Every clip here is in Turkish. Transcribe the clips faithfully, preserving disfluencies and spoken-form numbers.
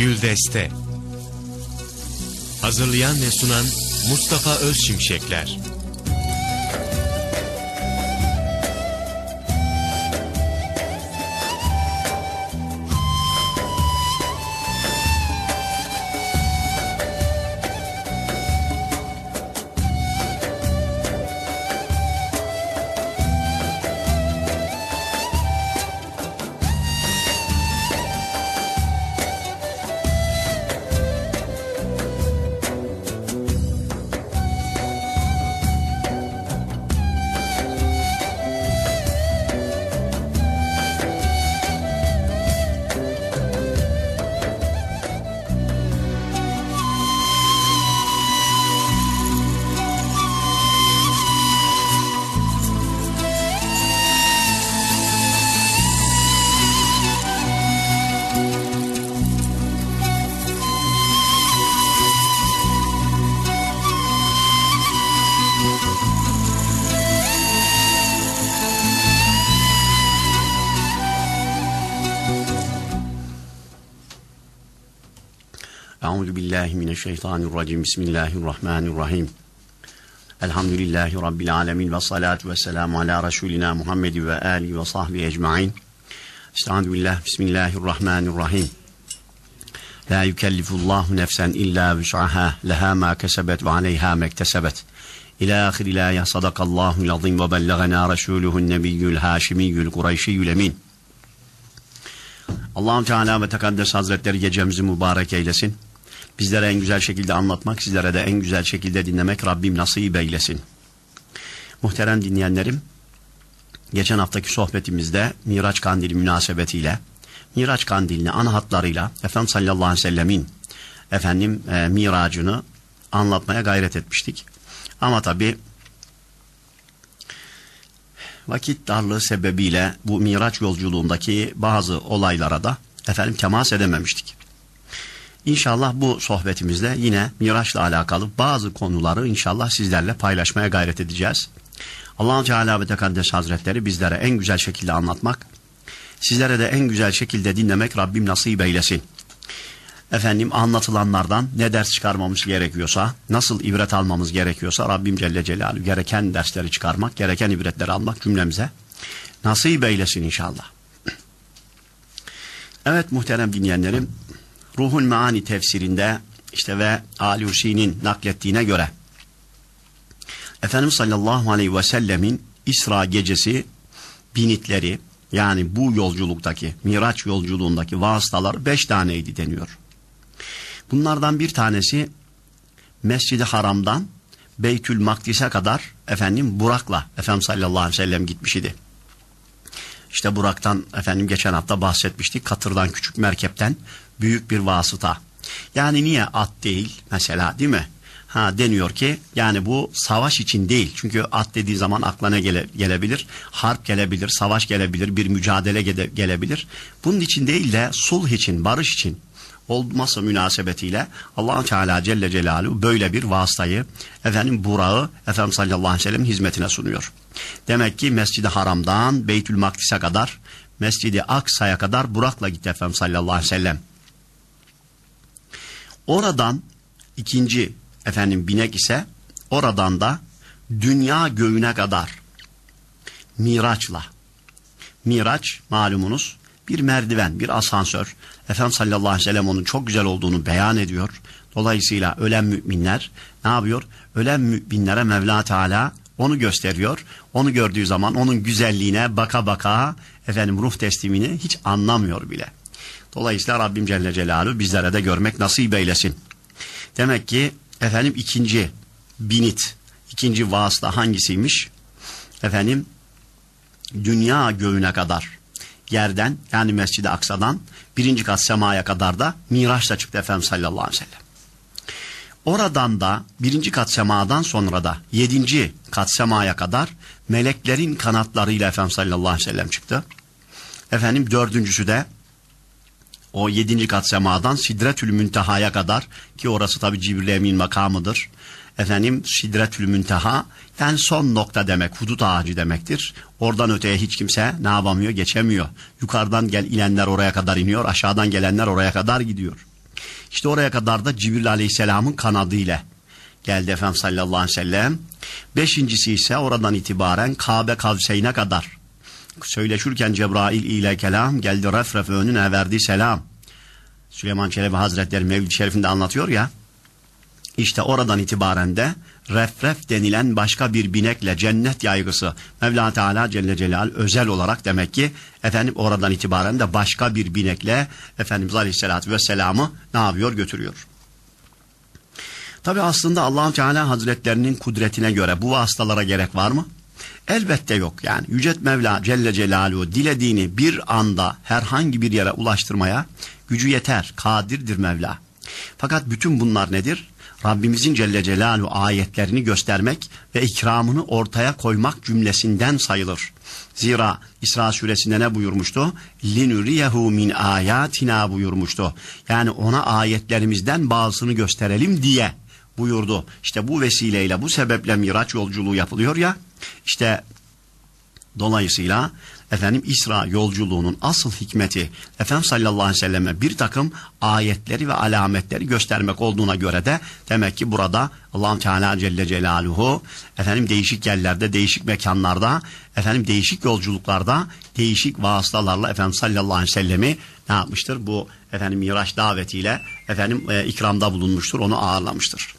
Güldeste. Hazırlayan ve sunan Mustafa Özşimşekler. Euzu billahi mineşşeytanirracim. Bismillahirrahmanirrahim. Elhamdülillahi rabbil alamin ve salatu vesselamu ala resulina Muhammed ve ali ve sahbihi ecmaîn. Estaizu billah. Bismillahirrahmanirrahim. La yukellifullahu nefsen illa vus'aha, leha ma kesebet ve aleyha mektesebet. İlâ ahiril âye. Sadakallahul azim ve bellagana resuluhu'n nebiyyül haşimiyyül kureyşiyyül emin. Allah-u Teala ve Tekaddes Hazretleri gecemizi mübarek eylesin. Bizlere en güzel şekilde anlatmak, sizlere de en güzel şekilde dinlemek Rabbim nasip eylesin. Muhterem dinleyenlerim, geçen haftaki sohbetimizde Miraç Kandili münasebetiyle, Miraç Kandilini ana hatlarıyla Efendimiz sallallahu aleyhi ve sellemin efendim e, miracını anlatmaya gayret etmiştik. Ama tabi vakit darlığı sebebiyle bu Miraç yolculuğundaki bazı olaylara da efendim temas edememiştik. İnşallah bu sohbetimizde yine Miraç'la alakalı bazı konuları inşallah sizlerle paylaşmaya gayret edeceğiz. Allah-u Teala ve Tekaddes Hazretleri bizlere en güzel şekilde anlatmak, sizlere de en güzel şekilde dinlemek Rabbim nasip eylesin. Efendim anlatılanlardan ne ders çıkarmamız gerekiyorsa, nasıl ibret almamız gerekiyorsa Rabbim Celle Celaluhu gereken dersleri çıkarmak, gereken ibretleri almak cümlemize nasip eylesin inşallah. Evet muhterem dinleyenlerim, Ruhul Meani tefsirinde işte ve Alusi'nin naklettiğine göre Efendimiz sallallahu aleyhi ve sellemin İsra gecesi binitleri, yani bu yolculuktaki Miraç yolculuğundaki vasıtalar beş taneydi deniyor. Bunlardan bir tanesi Mescid-i Haram'dan Beytül Makdis'e kadar efendim Burak'la Efendimiz sallallahu aleyhi ve sellem gitmiş idi. İşte Burak'tan efendim geçen hafta bahsetmiştik. Katırdan, küçük merkepten büyük bir vasıta. Yani niye at değil mesela, değil mi? Ha deniyor ki yani bu savaş için değil. Çünkü at dediği zaman aklına gele, gelebilir. Harp gelebilir, savaş gelebilir, bir mücadele gele, gelebilir. Bunun için değil de sulh için, barış için olması münasebetiyle Allah-u Teala Celle Celaluhu böyle bir vasıtayı efendim Burak'ı Efendimiz sallallahu aleyhi ve sellem'in hizmetine sunuyor. Demek ki Mescid-i Haram'dan Beytül Makdis'e kadar, Mescid-i Aksa'ya kadar Burak'la gitti Efendimiz sallallahu aleyhi ve sellem. Oradan ikinci efendim binek ise oradan da dünya göğüne kadar Miraç'la. Miraç malumunuz bir merdiven, bir asansör. Efendimiz sallallahu aleyhi ve sellem onun çok güzel olduğunu beyan ediyor. Dolayısıyla ölen müminler ne yapıyor? Ölen müminlere Mevla Teala onu gösteriyor. Onu gördüğü zaman onun güzelliğine baka baka efendim ruh teslimini hiç anlamıyor bile. Dolayısıyla Rabbim Celle Celaluhu bizlere de görmek nasip eylesin. Demek ki efendim ikinci binit, ikinci vasıta hangisiymiş? Efendim dünya göğüne kadar yerden, yani Mescid-i Aksa'dan birinci kat semaya kadar da Miraç'la çıktı Efendimiz sallallahu aleyhi ve sellem. Oradan da birinci kat semadan sonra da yedinci kat semaya kadar meleklerin kanatlarıyla Efendimiz sallallahu aleyhi ve sellem çıktı. Efendim dördüncüsü de o yedinci kat semadan Sidretül Münteha'ya kadar, ki orası tabi Cibril Emin makamıdır. Efendim Sidretül Münteha yani son nokta demek, hudut ağacı demektir. Oradan öteye hiç kimse ne yapamıyor, geçemiyor. Yukarıdan gel inenler oraya kadar iniyor, aşağıdan gelenler oraya kadar gidiyor. İşte oraya kadar da Cibril Aleyhisselam'ın kanadı ile geldi Efendimiz sallallahu aleyhi ve sellem. Beşincisi ise oradan itibaren Kabe Kavseyn'e kadar söyleşirken Cebrail ile kelam geldi, ref ref önüne verdi selam. Süleyman Çelebi Hazretleri Mevlid-i Şerif'inde anlatıyor ya, işte oradan itibaren de ref ref denilen başka bir binekle cennet yaygısı Mevla Teala Celle Celal özel olarak demek ki efendim oradan itibaren de başka bir binekle Efendimiz Aleyhisselatü Vesselam'ı ne yapıyor, götürüyor. Tabi aslında Allah Teala Hazretlerinin kudretine göre bu vasıtalara gerek var mı? Elbette yok. Yani Yüce Mevla Celle Celaluhu dilediğini bir anda herhangi bir yere ulaştırmaya gücü yeter, kadirdir Mevla. Fakat bütün bunlar nedir? Rabbimizin Celle Celaluhu ayetlerini göstermek ve ikramını ortaya koymak cümlesinden sayılır. Zira İsra suresinde ne buyurmuştu? Linuriyehu min ayatina buyurmuştu. Yani ona ayetlerimizden bazısını gösterelim diye buyurdu. İşte bu vesileyle, bu sebeple Miraç yolculuğu yapılıyor ya. İşte dolayısıyla efendim İsra yolculuğunun asıl hikmeti Efendimiz sallallahu aleyhi ve selleme bir takım ayetleri ve alametleri göstermek olduğuna göre de demek ki burada Allah Teala Celle Celaluhu efendim değişik yerlerde, değişik mekanlarda, efendim değişik yolculuklarda, değişik vasıtalarla Efendimiz sallallahu aleyhi ve sellemi ne yapmıştır? Bu efendim Miraç davetiyle efendim e, ikramda bulunmuştur, onu ağırlamıştır.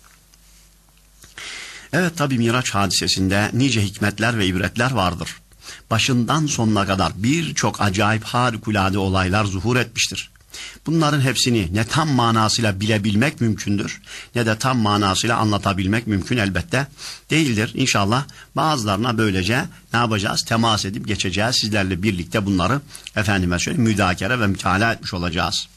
Evet, tabi Miraç hadisesinde nice hikmetler ve ibretler vardır. Başından sonuna kadar birçok acayip harikulade olaylar zuhur etmiştir. Bunların hepsini ne tam manasıyla bilebilmek mümkündür, ne de tam manasıyla anlatabilmek mümkün elbette değildir. İnşallah bazılarına böylece ne yapacağız? Temas edip geçeceğiz. Sizlerle birlikte bunları efendime söyleyeyim müzakere ve mütalaa etmiş olacağız.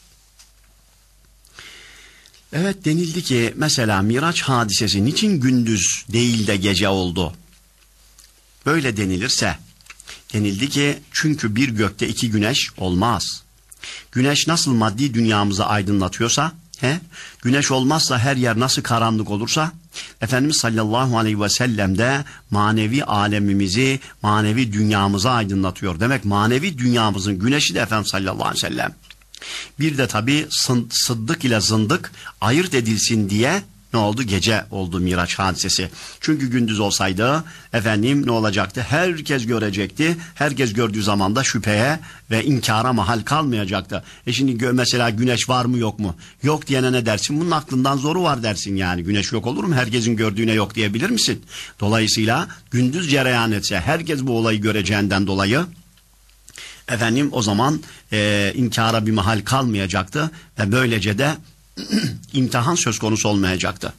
Evet, denildi ki mesela Miraç hadisesi niçin gündüz değil de gece oldu? Böyle denilirse, denildi ki çünkü bir gökte iki güneş olmaz. Güneş nasıl maddi dünyamızı aydınlatıyorsa, he, güneş olmazsa her yer nasıl karanlık olursa, Efendimiz sallallahu aleyhi ve sellem de manevi alemimizi, manevi dünyamızı aydınlatıyor. Demek manevi dünyamızın güneşi de Efendimiz sallallahu aleyhi ve sellem. Bir de tabi sıddık ile zındık ayırt edilsin diye ne oldu? Gece oldu Miraç hadisesi. Çünkü gündüz olsaydı efendim ne olacaktı? Herkes görecekti. Herkes gördüğü zaman da şüpheye ve inkara mahal kalmayacaktı. E şimdi mesela güneş var mı yok mu? Yok diyene ne dersin? Bunun aklından zoru var dersin yani. Güneş yok olur mu? Herkesin gördüğüne yok diyebilir misin? Dolayısıyla gündüz cereyan etse herkes bu olayı göreceğinden dolayı efendim o zaman e, inkara bir mahal kalmayacaktı ve böylece de imtihan söz konusu olmayacaktı.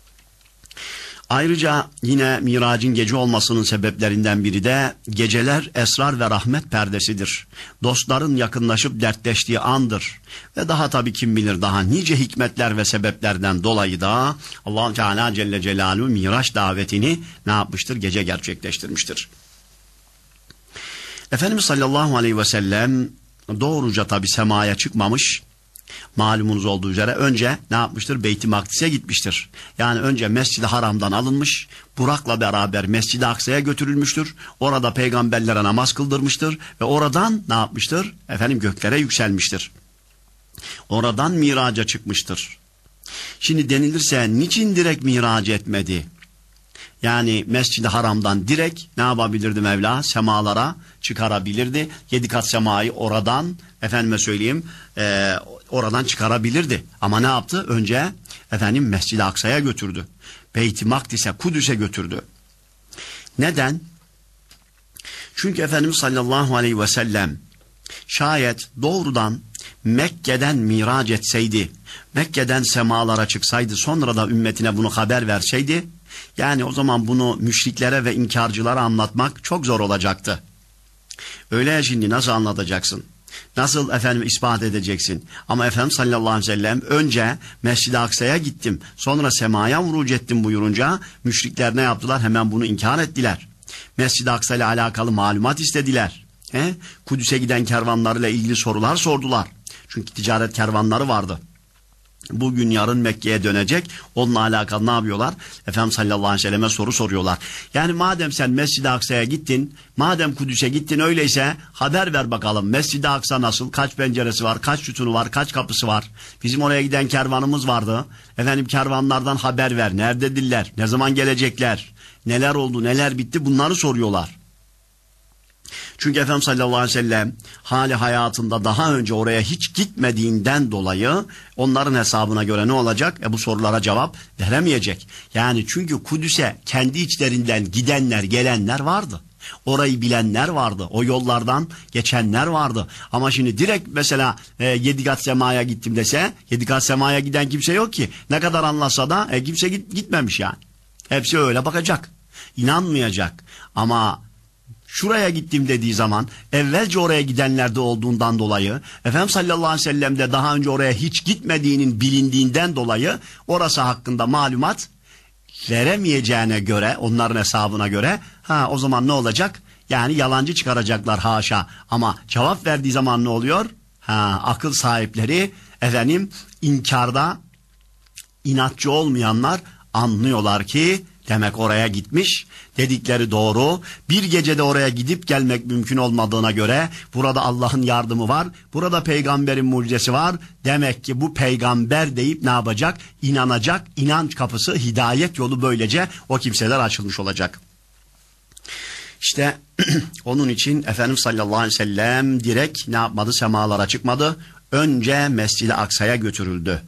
Ayrıca yine Miracın gece olmasının sebeplerinden biri de geceler esrar ve rahmet perdesidir. Dostların yakınlaşıp dertleştiği andır. Ve daha tabii kim bilir daha nice hikmetler ve sebeplerden dolayı da Allah Teala Celle Celaluhu Miraç davetini ne yapmıştır? Gece gerçekleştirmiştir. Efendimiz sallallahu aleyhi ve sellem doğruca tabi semaya çıkmamış. Malumunuz olduğu üzere önce ne yapmıştır? Beyt-i Makdis'e gitmiştir. Yani önce Mescid-i Haram'dan alınmış, Burak'la beraber Mescid-i Aksa'ya götürülmüştür. Orada peygamberlere namaz kıldırmıştır ve oradan ne yapmıştır? Efendim göklere yükselmiştir. Oradan miraca çıkmıştır. Şimdi denilirse niçin direkt mirac etmedi? Yani Mescid-i Haram'dan direkt ne yapabilirdi Mevla? Semalara çıkarabilirdi. Yedi kat semayı oradan efendime söyleyeyim e, oradan çıkarabilirdi. Ama ne yaptı? Önce efendim Mescid-i Aksa'ya götürdü. Beyt-i Makdis'e, Kudüs'e götürdü. Neden? Çünkü Efendimiz sallallahu aleyhi ve sellem şayet doğrudan Mekke'den mirac etseydi, Mekke'den semalara çıksaydı, sonra da ümmetine bunu haber verseydi, yani o zaman bunu müşriklere ve inkarcılara anlatmak çok zor olacaktı. Öyle ya, şimdi nasıl anlatacaksın? Nasıl efendim ispat edeceksin? Ama Efendimiz sallallahu aleyhi ve sellem önce Mescid-i Aksa'ya gittim, sonra semaya vuruc ettim buyurunca müşrikler ne yaptılar? Hemen bunu inkar ettiler. Mescid-i Aksa ile alakalı malumat istediler. He? Kudüs'e giden kervanlarıyla ilgili sorular sordular. Çünkü ticaret kervanları vardı. Bugün yarın Mekke'ye dönecek. Onunla alakalı ne yapıyorlar? Efendimiz sallallahu aleyhi ve selleme soru soruyorlar. Yani madem sen Mescid-i Aksa'ya gittin, madem Kudüs'e gittin, öyleyse haber ver bakalım. Mescid-i Aksa nasıl? Kaç penceresi var? Kaç sütunu var? Kaç kapısı var? Bizim oraya giden kervanımız vardı. Efendim kervanlardan haber ver. Nerededirler? Ne zaman gelecekler? Neler oldu? Neler bitti? Bunları soruyorlar. Çünkü Efendimiz sallallahu aleyhi ve sellem hali hayatında daha önce oraya hiç gitmediğinden dolayı onların hesabına göre ne olacak? E bu sorulara cevap veremeyecek. Yani çünkü Kudüs'e kendi içlerinden gidenler, gelenler vardı. Orayı bilenler vardı. O yollardan geçenler vardı. Ama şimdi direkt mesela e, Yedigat Sema'ya gittim dese, Yedigat Sema'ya giden kimse yok ki. Ne kadar anlatsa da e, kimse git, gitmemiş yani. Hepsi öyle bakacak. İnanmayacak. Ama şuraya gittim dediği zaman evvelce oraya gidenlerde olduğundan dolayı, Efendimiz sallallahu aleyhi ve sellem de daha önce oraya hiç gitmediğinin bilindiğinden dolayı orası hakkında malumat veremeyeceğine göre, onların hesabına göre, ha o zaman ne olacak? Yani yalancı çıkaracaklar haşa. Ama cevap verdiği zaman ne oluyor? Ha, akıl sahipleri efendim inkarda inatçı olmayanlar anlıyorlar ki demek oraya gitmiş, dedikleri doğru. Bir gecede oraya gidip gelmek mümkün olmadığına göre burada Allah'ın yardımı var, burada peygamberin mucizesi var. Demek ki bu peygamber deyip ne yapacak? İnanacak, inanç kapısı, hidayet yolu böylece o kimseler açılmış olacak. İşte onun için Efendimiz sallallahu aleyhi ve sellem direkt ne yapmadı? Semalara çıkmadı. Önce Mescid-i Aksa'ya götürüldü.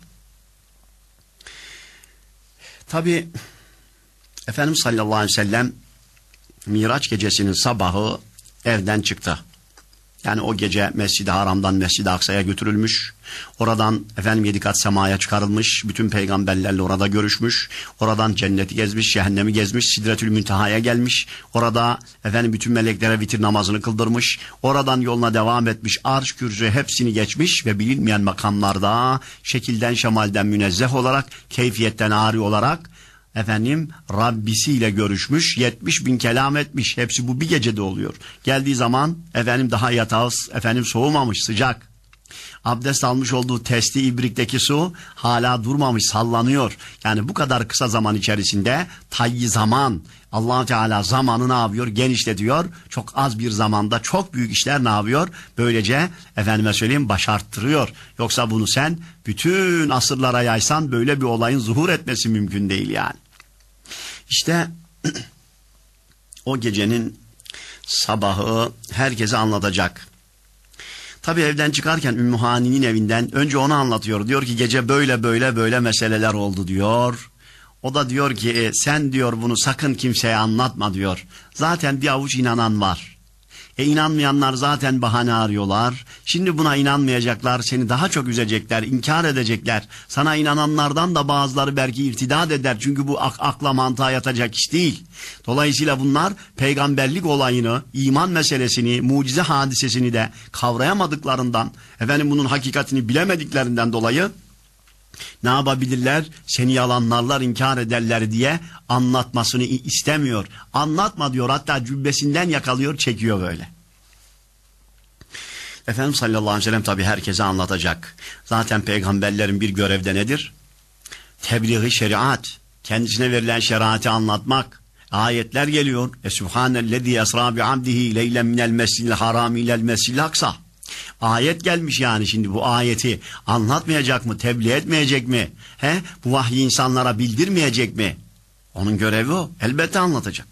Tabi Efendimiz sallallahu aleyhi ve sellem Miraç gecesinin sabahı evden çıktı. Yani o gece Mescid-i Haram'dan Mescid-i Aksa'ya götürülmüş. Oradan efendim yedi kat semaya çıkarılmış. Bütün peygamberlerle orada görüşmüş. Oradan cenneti gezmiş, cehennemi gezmiş. Sidretül Münteha'ya gelmiş. Orada efendim bütün meleklere vitir namazını kıldırmış. Oradan yoluna devam etmiş. Arş, kürsü hepsini geçmiş ve bilinmeyen makamlarda şekilden şemalden münezzeh olarak, keyfiyetten ari olarak efendim Rabbisiyle görüşmüş, yetmiş bin kelam etmiş. Hepsi bu bir gecede oluyor. Geldiği zaman efendim daha yatağı efendim soğumamış, sıcak. Abdest almış olduğu testi ibrikteki su hala durmamış, sallanıyor. Yani bu kadar kısa zaman içerisinde tayyi zaman, Allah Teala zamanı ne yapıyor? Genişletiyor. Çok az bir zamanda çok büyük işler ne yapıyor? Böylece efendime söyleyeyim başarttırıyor. Yoksa bunu sen bütün asırlara yaysan böyle bir olayın zuhur etmesi mümkün değil yani. İşte o gecenin sabahı herkese anlatacak. Tabi evden çıkarken Ümmü Hani'nin evinden önce onu anlatıyor. Diyor ki gece böyle böyle böyle meseleler oldu diyor. O da diyor ki e, sen diyor bunu sakın kimseye anlatma diyor. Zaten bir avuç inanan var. E inanmayanlar zaten bahane arıyorlar. Şimdi buna inanmayacaklar, seni daha çok üzecekler, inkar edecekler. Sana inananlardan da bazıları belki irtidat eder. Çünkü bu ak akla mantığa yatacak iş değil. Dolayısıyla bunlar peygamberlik olayını, iman meselesini, mucize hadisesini de kavrayamadıklarından, efendim bunun hakikatini bilemediklerinden dolayı ne yapabilirler? Seni yalanlarlar, inkar ederler diye anlatmasını istemiyor. Anlatma diyor, hatta cübbesinden yakalıyor, çekiyor böyle. Efendimiz sallallahu aleyhi ve sellem tabi herkese anlatacak. Zaten peygamberlerin bir görevde nedir? Tebliğ-i şeriat. Kendisine verilen şeriatı anlatmak. Ayetler geliyor. Esubhanellezî esrâ bi'abdihi leylen minel mescidil harâmi ilel mescidil aksa. Ayet gelmiş yani, şimdi bu ayeti anlatmayacak mı, tebliğ etmeyecek mi? He? Bu vahyi insanlara bildirmeyecek mi? Onun görevi o. Elbette anlatacak.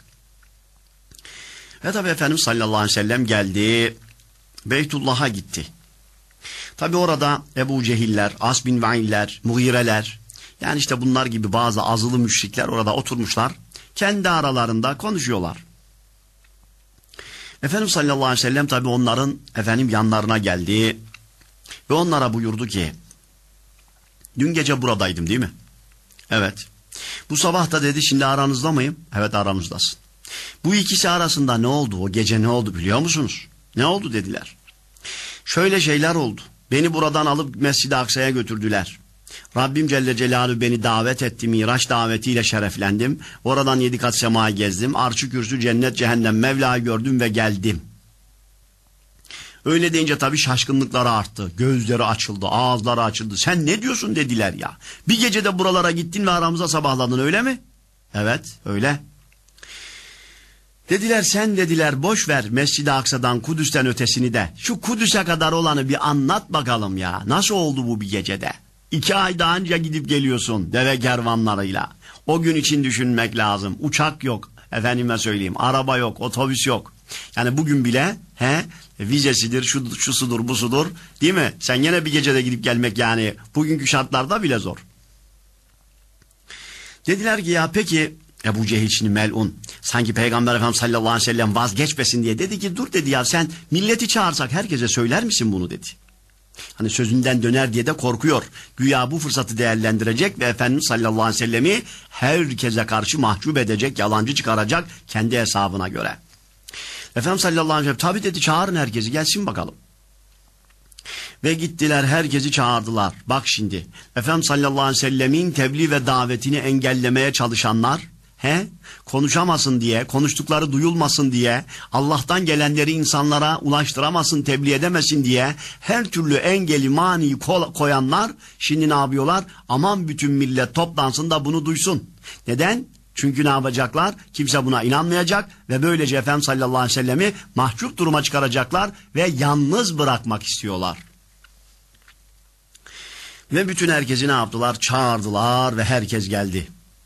Ve tabi Efendimiz sallallahu aleyhi ve sellem geldi. Beytullah'a gitti. Tabi orada Ebu Cehiller, As bin Vailler, Mughireler, yani işte bunlar gibi bazı azılı müşrikler orada oturmuşlar. Kendi aralarında konuşuyorlar. Efendimiz sallallahu aleyhi ve sellem tabi onların efendim yanlarına geldi ve onlara buyurdu ki, dün gece buradaydım değil mi? Evet. Bu sabah da dedi, şimdi aranızda mıyım? Evet, aramızdasın. Bu ikisi arasında ne oldu? O gece ne oldu biliyor musunuz? Ne oldu dediler. Şöyle şeyler oldu. Beni buradan alıp Mescid-i Aksa'ya götürdüler. Rabbim Celle Celaluhu beni davet etti. Miraç davetiyle şereflendim. Oradan yedi kat semaya gezdim. Arş-ı kürsü, cennet, cehennem, Mevla'yı gördüm ve geldim. Öyle deyince tabii şaşkınlıkları arttı. Gözleri açıldı, ağızları açıldı. Sen ne diyorsun dediler ya. Bir gecede buralara gittin ve aramıza sabahladın öyle mi? Evet öyle. Dediler sen dediler boş ver Mescid-i Aksa'dan Kudüs'ten ötesini de. Şu Kudüs'e kadar olanı bir anlat bakalım ya. Nasıl oldu bu bir gecede? İki ay daha önce gidip geliyorsun deve kervanlarıyla. O gün için düşünmek lazım. Uçak yok. Efendime söyleyeyim. Araba yok. Otobüs yok. Yani bugün bile he, vizesidir, şu, şu sudur, bu sudur. Değil mi? Sen yine bir gecede gidip gelmek yani bugünkü şartlarda bile zor. Dediler ki ya peki Ebu Cehil şimdi melun. Sanki Peygamber Efendimiz sallallahu aleyhi ve sellem vazgeçmesin diye. Dedi ki dur dedi ya sen milleti çağırsak herkese söyler misin bunu dedi. Hani sözünden döner diye de korkuyor. Güya bu fırsatı değerlendirecek ve Efendimiz sallallahu aleyhi ve sellemi herkese karşı mahcup edecek, yalancı çıkaracak kendi hesabına göre. Efendimiz sallallahu aleyhi ve sellem tabi dedi çağırın herkesi gelsin bakalım. Ve gittiler herkesi çağırdılar. Bak şimdi Efendimiz sallallahu aleyhi ve sellemin tebliğ ve davetini engellemeye çalışanlar he, konuşamasın diye, konuştukları duyulmasın diye, Allah'tan gelenleri insanlara ulaştıramasın, tebliğ edemesin diye her türlü engeli, maniyi koyanlar şimdi ne yapıyorlar? Aman bütün millet toplansın da bunu duysun. Neden? Çünkü ne yapacaklar? Kimse buna inanmayacak ve böylece Efendimiz sallallahu aleyhi ve sellemi mahcup duruma çıkaracaklar ve yalnız bırakmak istiyorlar. Ve bütün herkesi ne yaptılar? Çağırdılar ve herkes geldi.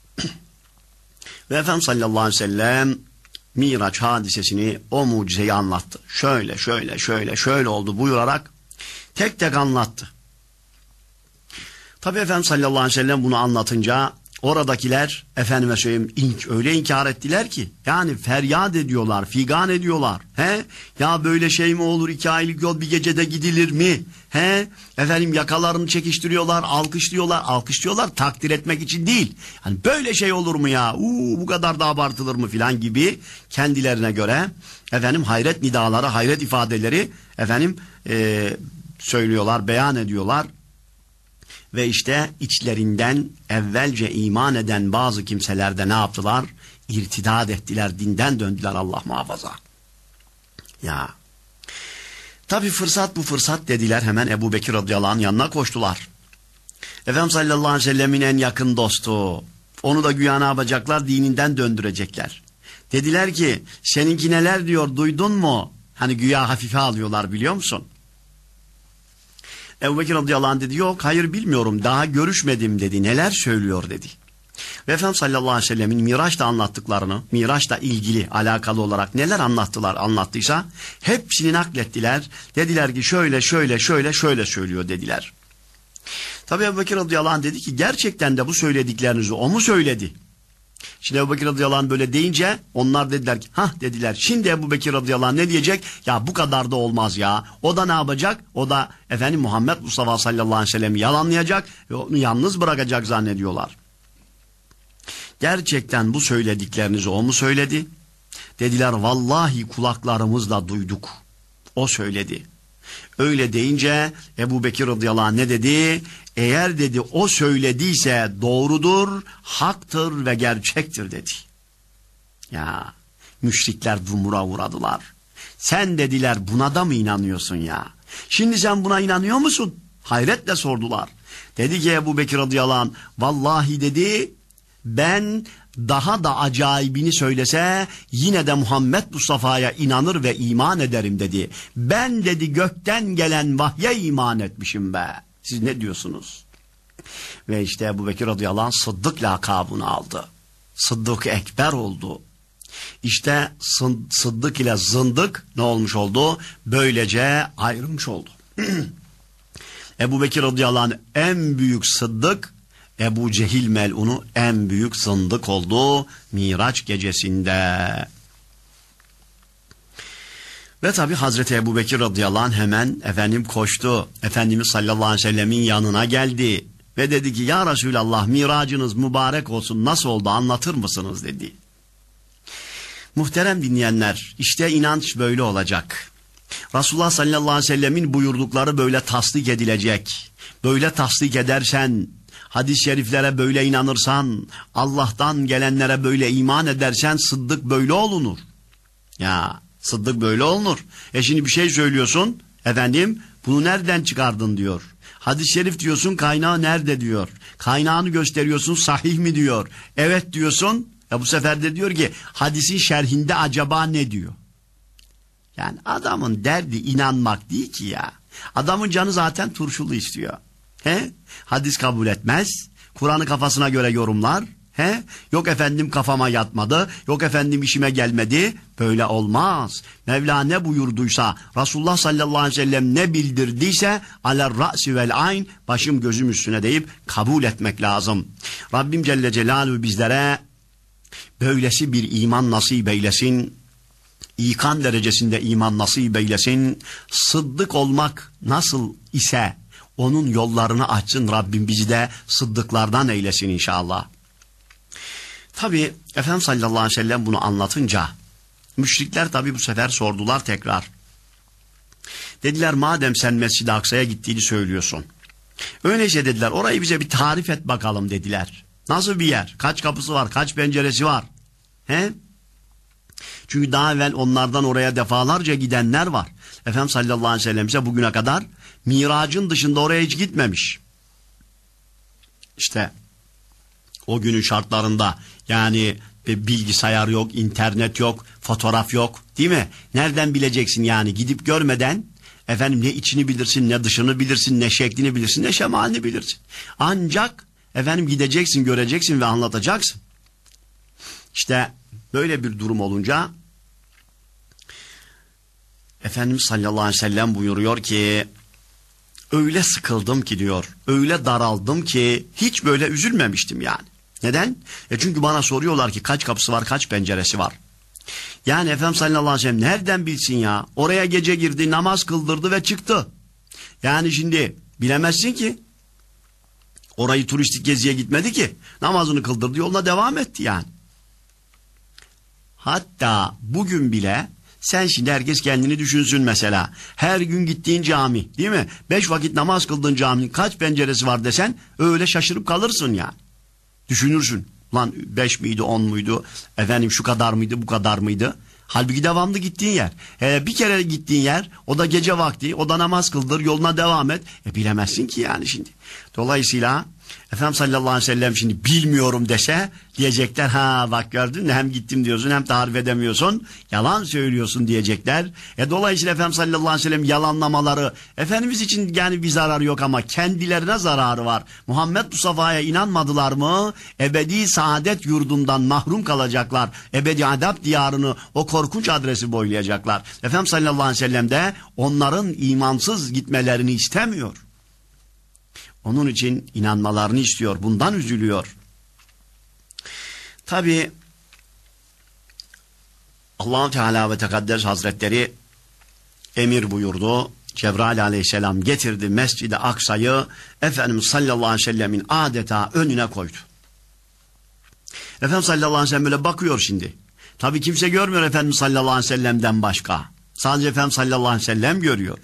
Ve Efendimiz sallallahu aleyhi ve sellem Miraç hadisesini, o mucizeyi anlattı. Şöyle, şöyle, şöyle, şöyle oldu buyurarak tek tek anlattı. Tabi Efendimiz sallallahu aleyhi ve sellem bunu anlatınca oradakiler efendime söyleyeyim ink, öyle inkar ettiler ki yani feryat ediyorlar, figan ediyorlar. He? Ya böyle şey mi olur, iki aylık yol bir gecede gidilir mi? He? Efendim yakalarını çekiştiriyorlar, alkışlıyorlar, alkışlıyorlar takdir etmek için değil. Hani böyle şey olur mu ya? Uuu bu kadar da abartılır mı filan gibi kendilerine göre efendim hayret nidaları, hayret ifadeleri efendim e, söylüyorlar, beyan ediyorlar. Ve işte içlerinden evvelce iman eden bazı kimseler de ne yaptılar? İrtidat ettiler, dinden döndüler Allah muhafaza. Ya. Tabi fırsat bu fırsat dediler, hemen Ebu Bekir radıyallahu anh yanına koştular. Efendimiz sallallahu aleyhi ve sellemin en yakın dostu. Onu da güya ne yapacaklar? Dininden döndürecekler. Dediler ki seninki neler diyor duydun mu? Hani güya hafife alıyorlar biliyor musun? Ebu Bekir radıyallahu anh dedi yok hayır bilmiyorum daha görüşmedim dedi, neler söylüyor dedi. Ve Efendimiz sallallahu aleyhi ve sellemin Miraç'ta anlattıklarını, Miraç'la ilgili alakalı olarak neler anlattılar anlattıysa hepsini naklettiler. Dediler ki şöyle şöyle şöyle şöyle söylüyor dediler. Tabi Ebu Bekir radıyallahu anh dedi ki gerçekten de bu söylediklerinizi o mu söyledi? Şimdi Ebu Bekir radıyallahu anh böyle deyince onlar dediler ki hah dediler şimdi Ebu Bekir radıyallahu anh ne diyecek? Ya bu kadar da olmaz ya. O da ne yapacak? O da efendim Muhammed Mustafa sallallahu aleyhi ve sellem'i yalanlayacak ve onu yalnız bırakacak zannediyorlar. Gerçekten bu söylediklerinizi o mu söyledi? Dediler vallahi kulaklarımızla duyduk. O söyledi. Öyle deyince Ebu Bekir radıyallahu anh ne dedi? Eğer dedi o söylediyse doğrudur, haktır ve gerçektir dedi. Ya müşrikler dumura uğradılar. Sen dediler buna da mı inanıyorsun ya? Şimdi sen buna inanıyor musun? Hayretle sordular. Dedi ki Ebu Bekir radıyallahu anh vallahi dedi ben daha da acayibini söylese yine de Muhammed Mustafa'ya inanır ve iman ederim dedi. Ben dedi gökten gelen vahye iman etmişim be. Siz ne diyorsunuz? Ve işte Ebu Bekir radıyallahu anh Sıddık lakabını aldı. Sıddık Ekber oldu. İşte Sıddık ile zındık ne olmuş oldu? Böylece ayrılmış oldu. Ebu Bekir radıyallahu anh en büyük Sıddık, Ebu Cehil melunu en büyük zındık oldu Miraç gecesinde. Ve tabi Hazreti Ebu Bekir radıyallahu anh hemen efendim koştu. Efendimiz sallallahu aleyhi ve sellemin yanına geldi. Ve dedi ki ya Resulallah miracınız mübarek olsun nasıl oldu anlatır mısınız dedi. Muhterem dinleyenler işte inanç böyle olacak. Resulullah sallallahu aleyhi ve sellemin buyurdukları böyle tasdik edilecek. Böyle tasdik edersen, hadis-i şeriflere böyle inanırsan, Allah'tan gelenlere böyle iman edersen sıddık böyle olunur. Ya sıddık böyle olunur. E şimdi bir şey söylüyorsun, Efendim bunu nereden çıkardın diyor. Hadis-i şerif diyorsun, kaynağı nerede diyor. Kaynağını gösteriyorsun, sahih mi diyor. Evet diyorsun. Ya bu sefer de diyor ki hadisin şerhinde acaba ne diyor. Yani adamın derdi inanmak değil ki ya. Adamın canı zaten turşulu istiyor. He? Hadis kabul etmez. Kur'an'ı kafasına göre yorumlar. He? Yok efendim kafama yatmadı. Yok efendim işime gelmedi. Böyle olmaz. Mevla ne buyurduysa, Resulullah sallallahu aleyhi ve sellem ne bildirdiyse aler ra'si vel ayn, başım gözüm üstüne deyip kabul etmek lazım. Rabbim Celle Celaluhu bizlere böylesi bir iman nasip eylesin. İkan derecesinde iman nasip eylesin. Sıddık olmak nasıl ise onun yollarını açsın. Rabbim bizi de sıddıklardan eylesin inşallah. Tabi Efendimiz sallallahu aleyhi ve sellem bunu anlatınca müşrikler tabi bu sefer sordular tekrar. Dediler madem sen Mescid-i Aksa'ya gittiğini söylüyorsun. Öyleyse dediler orayı bize bir tarif et bakalım dediler. Nasıl bir yer? Kaç kapısı var? Kaç penceresi var? He? Çünkü daha evvel onlardan oraya defalarca gidenler var. Efendimiz sallallahu aleyhi ve sellem ise bugüne kadar Miracın dışında oraya hiç gitmemiş. İşte o günün şartlarında yani bilgisayar yok, internet yok, fotoğraf yok, değil mi? Nereden bileceksin yani gidip görmeden efendim ne içini bilirsin, ne dışını bilirsin, ne şeklini bilirsin, ne şemalini bilirsin. Ancak efendim gideceksin, göreceksin ve anlatacaksın. İşte böyle bir durum olunca Efendimiz sallallahu aleyhi ve sellem buyuruyor ki öyle sıkıldım ki diyor, öyle daraldım ki hiç böyle üzülmemiştim yani. Neden? E çünkü bana soruyorlar ki kaç kapısı var, kaç penceresi var. Yani Efendimiz sallallahu aleyhi ve sellem nereden bilsin ya? Oraya gece girdi, namaz kıldırdı ve çıktı. Yani şimdi bilemezsin ki. Orayı turistik geziye gitmedi ki. Namazını kıldırdı, yoluna devam etti yani. Hatta bugün bile sen şimdi herkes kendini düşünsün mesela. Her gün gittiğin cami değil mi? Beş vakit namaz kıldığın caminin kaç penceresi var desen öyle şaşırıp kalırsın yani. Düşünürsün. Lan beş miydi, on muydu? Efendim şu kadar mıydı, bu kadar mıydı? Halbuki devamlı gittiğin yer. He, bir kere gittiğin yer, o da gece vakti, o da namaz kıldır, yoluna devam et. E bilemezsin ki yani şimdi. Dolayısıyla Efendimiz sallallahu aleyhi ve sellem şimdi bilmiyorum dese diyecekler ha bak gördün mü hem gittim diyorsun hem tarif edemiyorsun yalan söylüyorsun diyecekler. E dolayısıyla Efendimiz sallallahu aleyhi ve sellem yalanlamaları Efendimiz için yani bir zararı yok ama kendilerine zararı var. Muhammed Mustafa'ya inanmadılar mı ebedi saadet yurdundan mahrum kalacaklar. Ebedi adap diyarını o korkunç adresi boylayacaklar. Efendimiz sallallahu aleyhi ve sellem de onların imansız gitmelerini istemiyor. Onun için inanmalarını istiyor. Bundan üzülüyor. Tabi Allah-u Teala ve Tekaddes Hazretleri emir buyurdu. Cebrail aleyhisselam getirdi Mescid-i Aksa'yı Efendimiz sallallahu aleyhi ve sellemin adeta önüne koydu. Efendimiz sallallahu aleyhi ve sellem böyle bakıyor şimdi. Tabi kimse görmüyor Efendimiz sallallahu aleyhi ve sellem'den başka. Sadece Efendimiz sallallahu aleyhi ve sellem görüyor.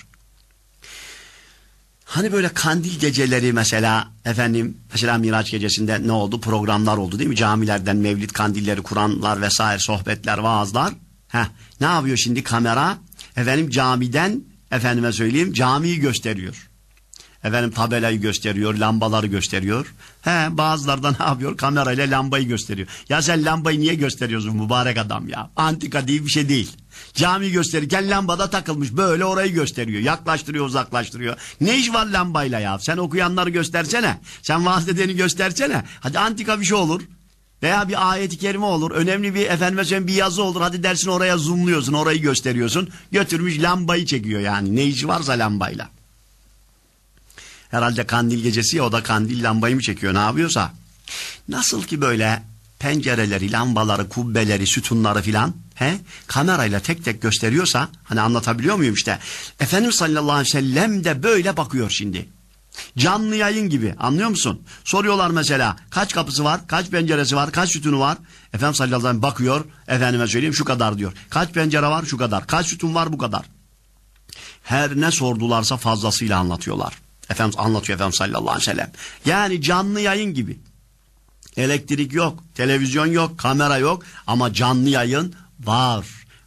Hani böyle kandil geceleri mesela efendim mesela Miraç gecesinde ne oldu? Programlar oldu değil mi? Camilerden mevlid kandilleri kuranlar vesaire sohbetler, vaazlar. Heh, ne yapıyor şimdi kamera? Efendim camiden efendime söyleyeyim camiyi gösteriyor. Efendim tabelayı gösteriyor, lambaları gösteriyor. He, bazıları da ne yapıyor? Kamerayla lambayı gösteriyor. Ya sen lambayı niye gösteriyorsun mübarek adam ya? Antika değil bir şey değil. Cami gösterirken lambada takılmış. Böyle orayı gösteriyor. Yaklaştırıyor, uzaklaştırıyor. Ne iş var lambayla ya? Sen okuyanları göstersene. Sen vaaz edeni göstersene. Hadi antika bir şey olur. Veya bir ayet-i kerime olur. Önemli bir efendime söyleyeyim bir yazı olur. Hadi dersin oraya zoomluyorsun, orayı gösteriyorsun. Götürmüş lambayı çekiyor yani. Ne işi varsa lambayla. Herhalde kandil gecesi ya, o da kandil lambayı mı çekiyor ne yapıyorsa. Nasıl ki böyle pencereleri, lambaları, kubbeleri, sütunları filan he, kamerayla tek tek gösteriyorsa hani anlatabiliyor muyum işte. Efendimiz sallallahu aleyhi ve sellem de böyle bakıyor şimdi. Canlı yayın gibi anlıyor musun? Soruyorlar mesela kaç kapısı var, kaç penceresi var, kaç sütunu var. Efendimiz sallallahu aleyhi ve sellem bakıyor efendime söyleyeyim şu kadar diyor. Kaç pencere var şu kadar, kaç sütun var bu kadar. Her ne sordularsa fazlasıyla anlatıyorlar. Efendimiz anlatıyor Efendimiz sallallahu aleyhi ve sellem. Yani canlı yayın gibi. Elektrik yok, televizyon yok, kamera yok ama canlı yayın var.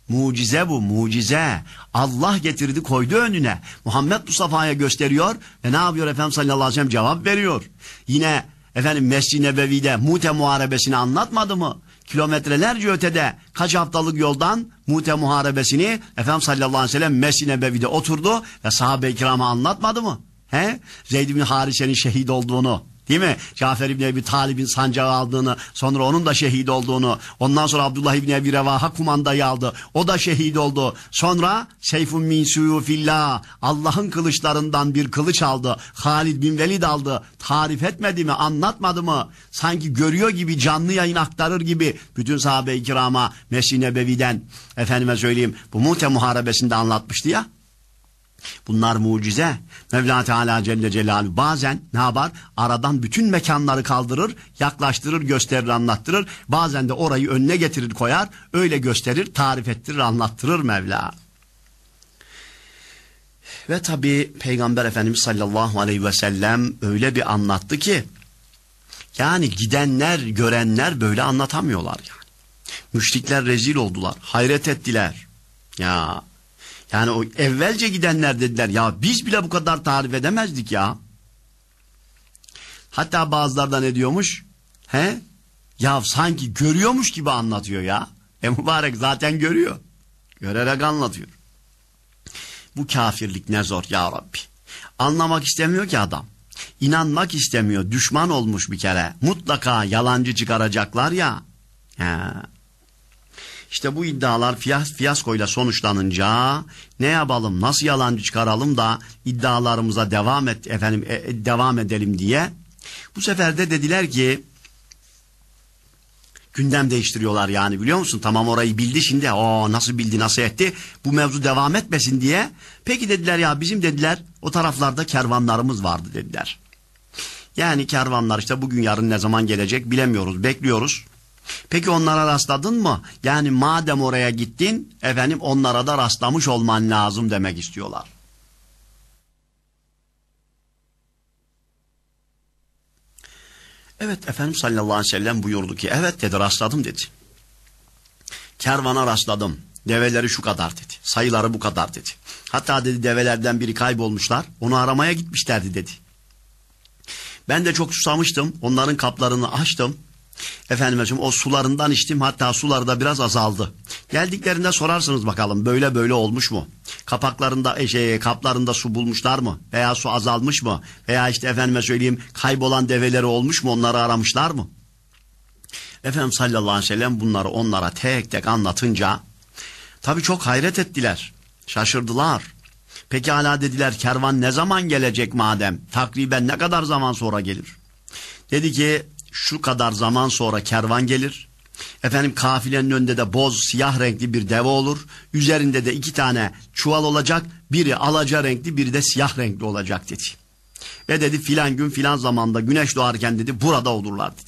Mucize bu, mucize. Allah getirdi, koydu önüne. Muhammed Mustafa'ya gösteriyor ve ne yapıyor Efendimiz sallallahu aleyhi ve sellem? Cevap veriyor. Yine efendim Mescid-i Nebevi'de Mute Muharebesi'ni anlatmadı mı? Kilometrelerce ötede kaç haftalık yoldan Mute Muharebesi'ni Efendimiz sallallahu aleyhi ve sellem Mescid-i Nebevi'de oturdu ve sahabe-i kirama anlatmadı mı? He? Zeyd bin Harise'nin şehit olduğunu, değil mi? Cafer İbni Ebi Talib'in sancağı aldığını, sonra onun da şehit olduğunu, ondan sonra Abdullah İbni Ebi Revaha kumandayı aldı, o da şehit oldu. Sonra Seyfun min suyufillah, Allah'ın kılıçlarından bir kılıç aldı, Halid bin Velid aldı. Tarif etmedi mi, anlatmadı mı? Sanki görüyor gibi, canlı yayın aktarır gibi bütün sahabe-i kirama Mescid-i Nebevi'den, efendime söyleyeyim, bu Mute Muharebesi'nde anlatmıştı ya. Bunlar mucize. Mevla Teala Celle Celaluhu bazen ne yapar? Aradan bütün mekanları kaldırır, yaklaştırır, gösterir, anlattırır. Bazen de orayı önüne getirir, koyar. Öyle gösterir, tarif ettirir, anlattırır Mevla. Ve tabi Peygamber Efendimiz sallallahu aleyhi ve sellem öyle bir anlattı ki, yani gidenler, görenler böyle anlatamıyorlar yani. Müşrikler rezil oldular, hayret ettiler. Ya... Yani o evvelce gidenler dediler ya biz bile bu kadar tarif edemezdik ya. Hatta bazıları da ne diyormuş? He? Ya sanki görüyormuş gibi anlatıyor ya. E mübarek zaten görüyor. Görerek anlatıyor. Bu kafirlik ne zor ya Rabbi. Anlamak istemiyor ki adam. İnanmak istemiyor. Düşman olmuş bir kere. Mutlaka yalancı çıkaracaklar ya. He. İşte bu iddialar fiyas, fiyaskoyla sonuçlanınca ne yapalım, nasıl yalancı çıkaralım da iddialarımıza devam et efendim e, devam edelim diye. Bu sefer de dediler ki gündem değiştiriyorlar yani, biliyor musun? Tamam, orayı bildi şimdi. O nasıl bildi, nasıl etti? Bu mevzu devam etmesin diye. Peki dediler ya, bizim dediler o taraflarda kervanlarımız vardı dediler. Yani kervanlar işte bugün yarın ne zaman gelecek bilemiyoruz, bekliyoruz. Peki onlara rastladın mı? Yani madem oraya gittin, efendim onlara da rastlamış olman lazım demek istiyorlar. Evet, Efendimiz sallallahu aleyhi ve sellem buyurdu ki, evet dedi, rastladım dedi. Kervana rastladım, develeri şu kadar dedi, sayıları bu kadar dedi. Hatta dedi develerden biri kaybolmuşlar, onu aramaya gitmişlerdi dedi. Ben de çok susamıştım, onların kaplarını açtım. Efendim o sularından içtim, hatta suları da biraz azaldı. Geldiklerinde sorarsınız bakalım böyle böyle olmuş mu? Kapaklarında, şey, kaplarında su bulmuşlar mı? Veya su azalmış mı? Veya işte efendime söyleyeyim kaybolan develeri olmuş mu? Onları aramışlar mı? Efendim sallallahu aleyhi ve sellem bunları onlara tek tek anlatınca tabii çok hayret ettiler. Şaşırdılar. Pekala dediler, kervan ne zaman gelecek madem? Takriben ne kadar zaman sonra gelir? Dedi ki şu kadar zaman sonra kervan gelir. Efendim kafilenin önünde de boz siyah renkli bir deve olur. Üzerinde de iki tane çuval olacak. Biri alaca renkli, biri de siyah renkli olacak dedi. Ve dedi filan gün filan zamanda güneş doğarken dedi burada olurlar dedi.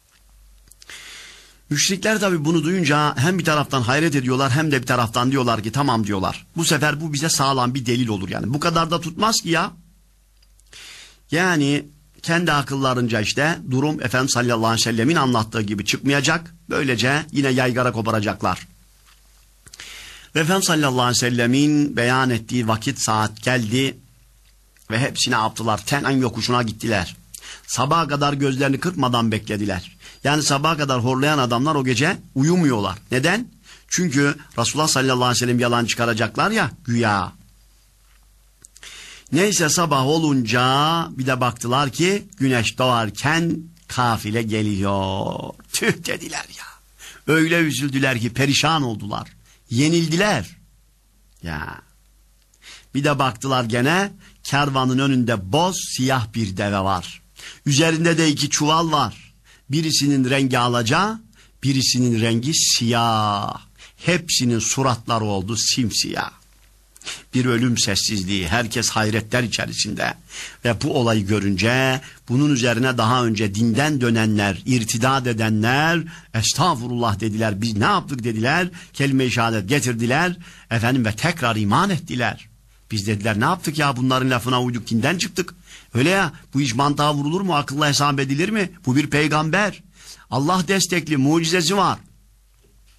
Müşrikler tabi bunu duyunca hem bir taraftan hayret ediyorlar hem de bir taraftan diyorlar ki tamam diyorlar. Bu sefer bu bize sağlam bir delil olur yani. Bu kadar da tutmaz ki ya. Yani kendi akıllarınca işte durum Efendimiz sallallahu aleyhi ve sellemin anlattığı gibi çıkmayacak. Böylece yine yaygara koparacaklar. Ve Efendimiz sallallahu aleyhi ve sellemin beyan ettiği vakit saat geldi ve hepsine yaptılar. Tenan yokuşuna gittiler. Sabaha kadar gözlerini kırpmadan beklediler. Yani sabaha kadar horlayan adamlar o gece uyumuyorlar. Neden? Çünkü Resulullah sallallahu aleyhi ve sellem yalan çıkaracaklar ya güya. Neyse sabah olunca bir de baktılar ki güneş doğarken kafile geliyor. Tüh dediler ya. Öyle üzüldüler ki perişan oldular. Yenildiler. Ya. Bir de baktılar gene kervanın önünde boz siyah bir deve var. Üzerinde de iki çuval var. Birisinin rengi alaca, birisinin rengi siyah. Hepsinin suratları oldu simsiyah. Bir ölüm sessizliği, herkes hayretler içerisinde. Ve bu olayı görünce bunun üzerine daha önce dinden dönenler, irtidat edenler estağfurullah dediler, biz ne yaptık dediler, kelime-i şehadet getirdiler efendim ve tekrar iman ettiler. Biz dediler ne yaptık ya, bunların lafına uyduk, dinden çıktık. Öyle ya, bu iş mantığa vurulur mu, akılla hesap edilir mi? Bu bir peygamber. Allah destekli, mucizesi var.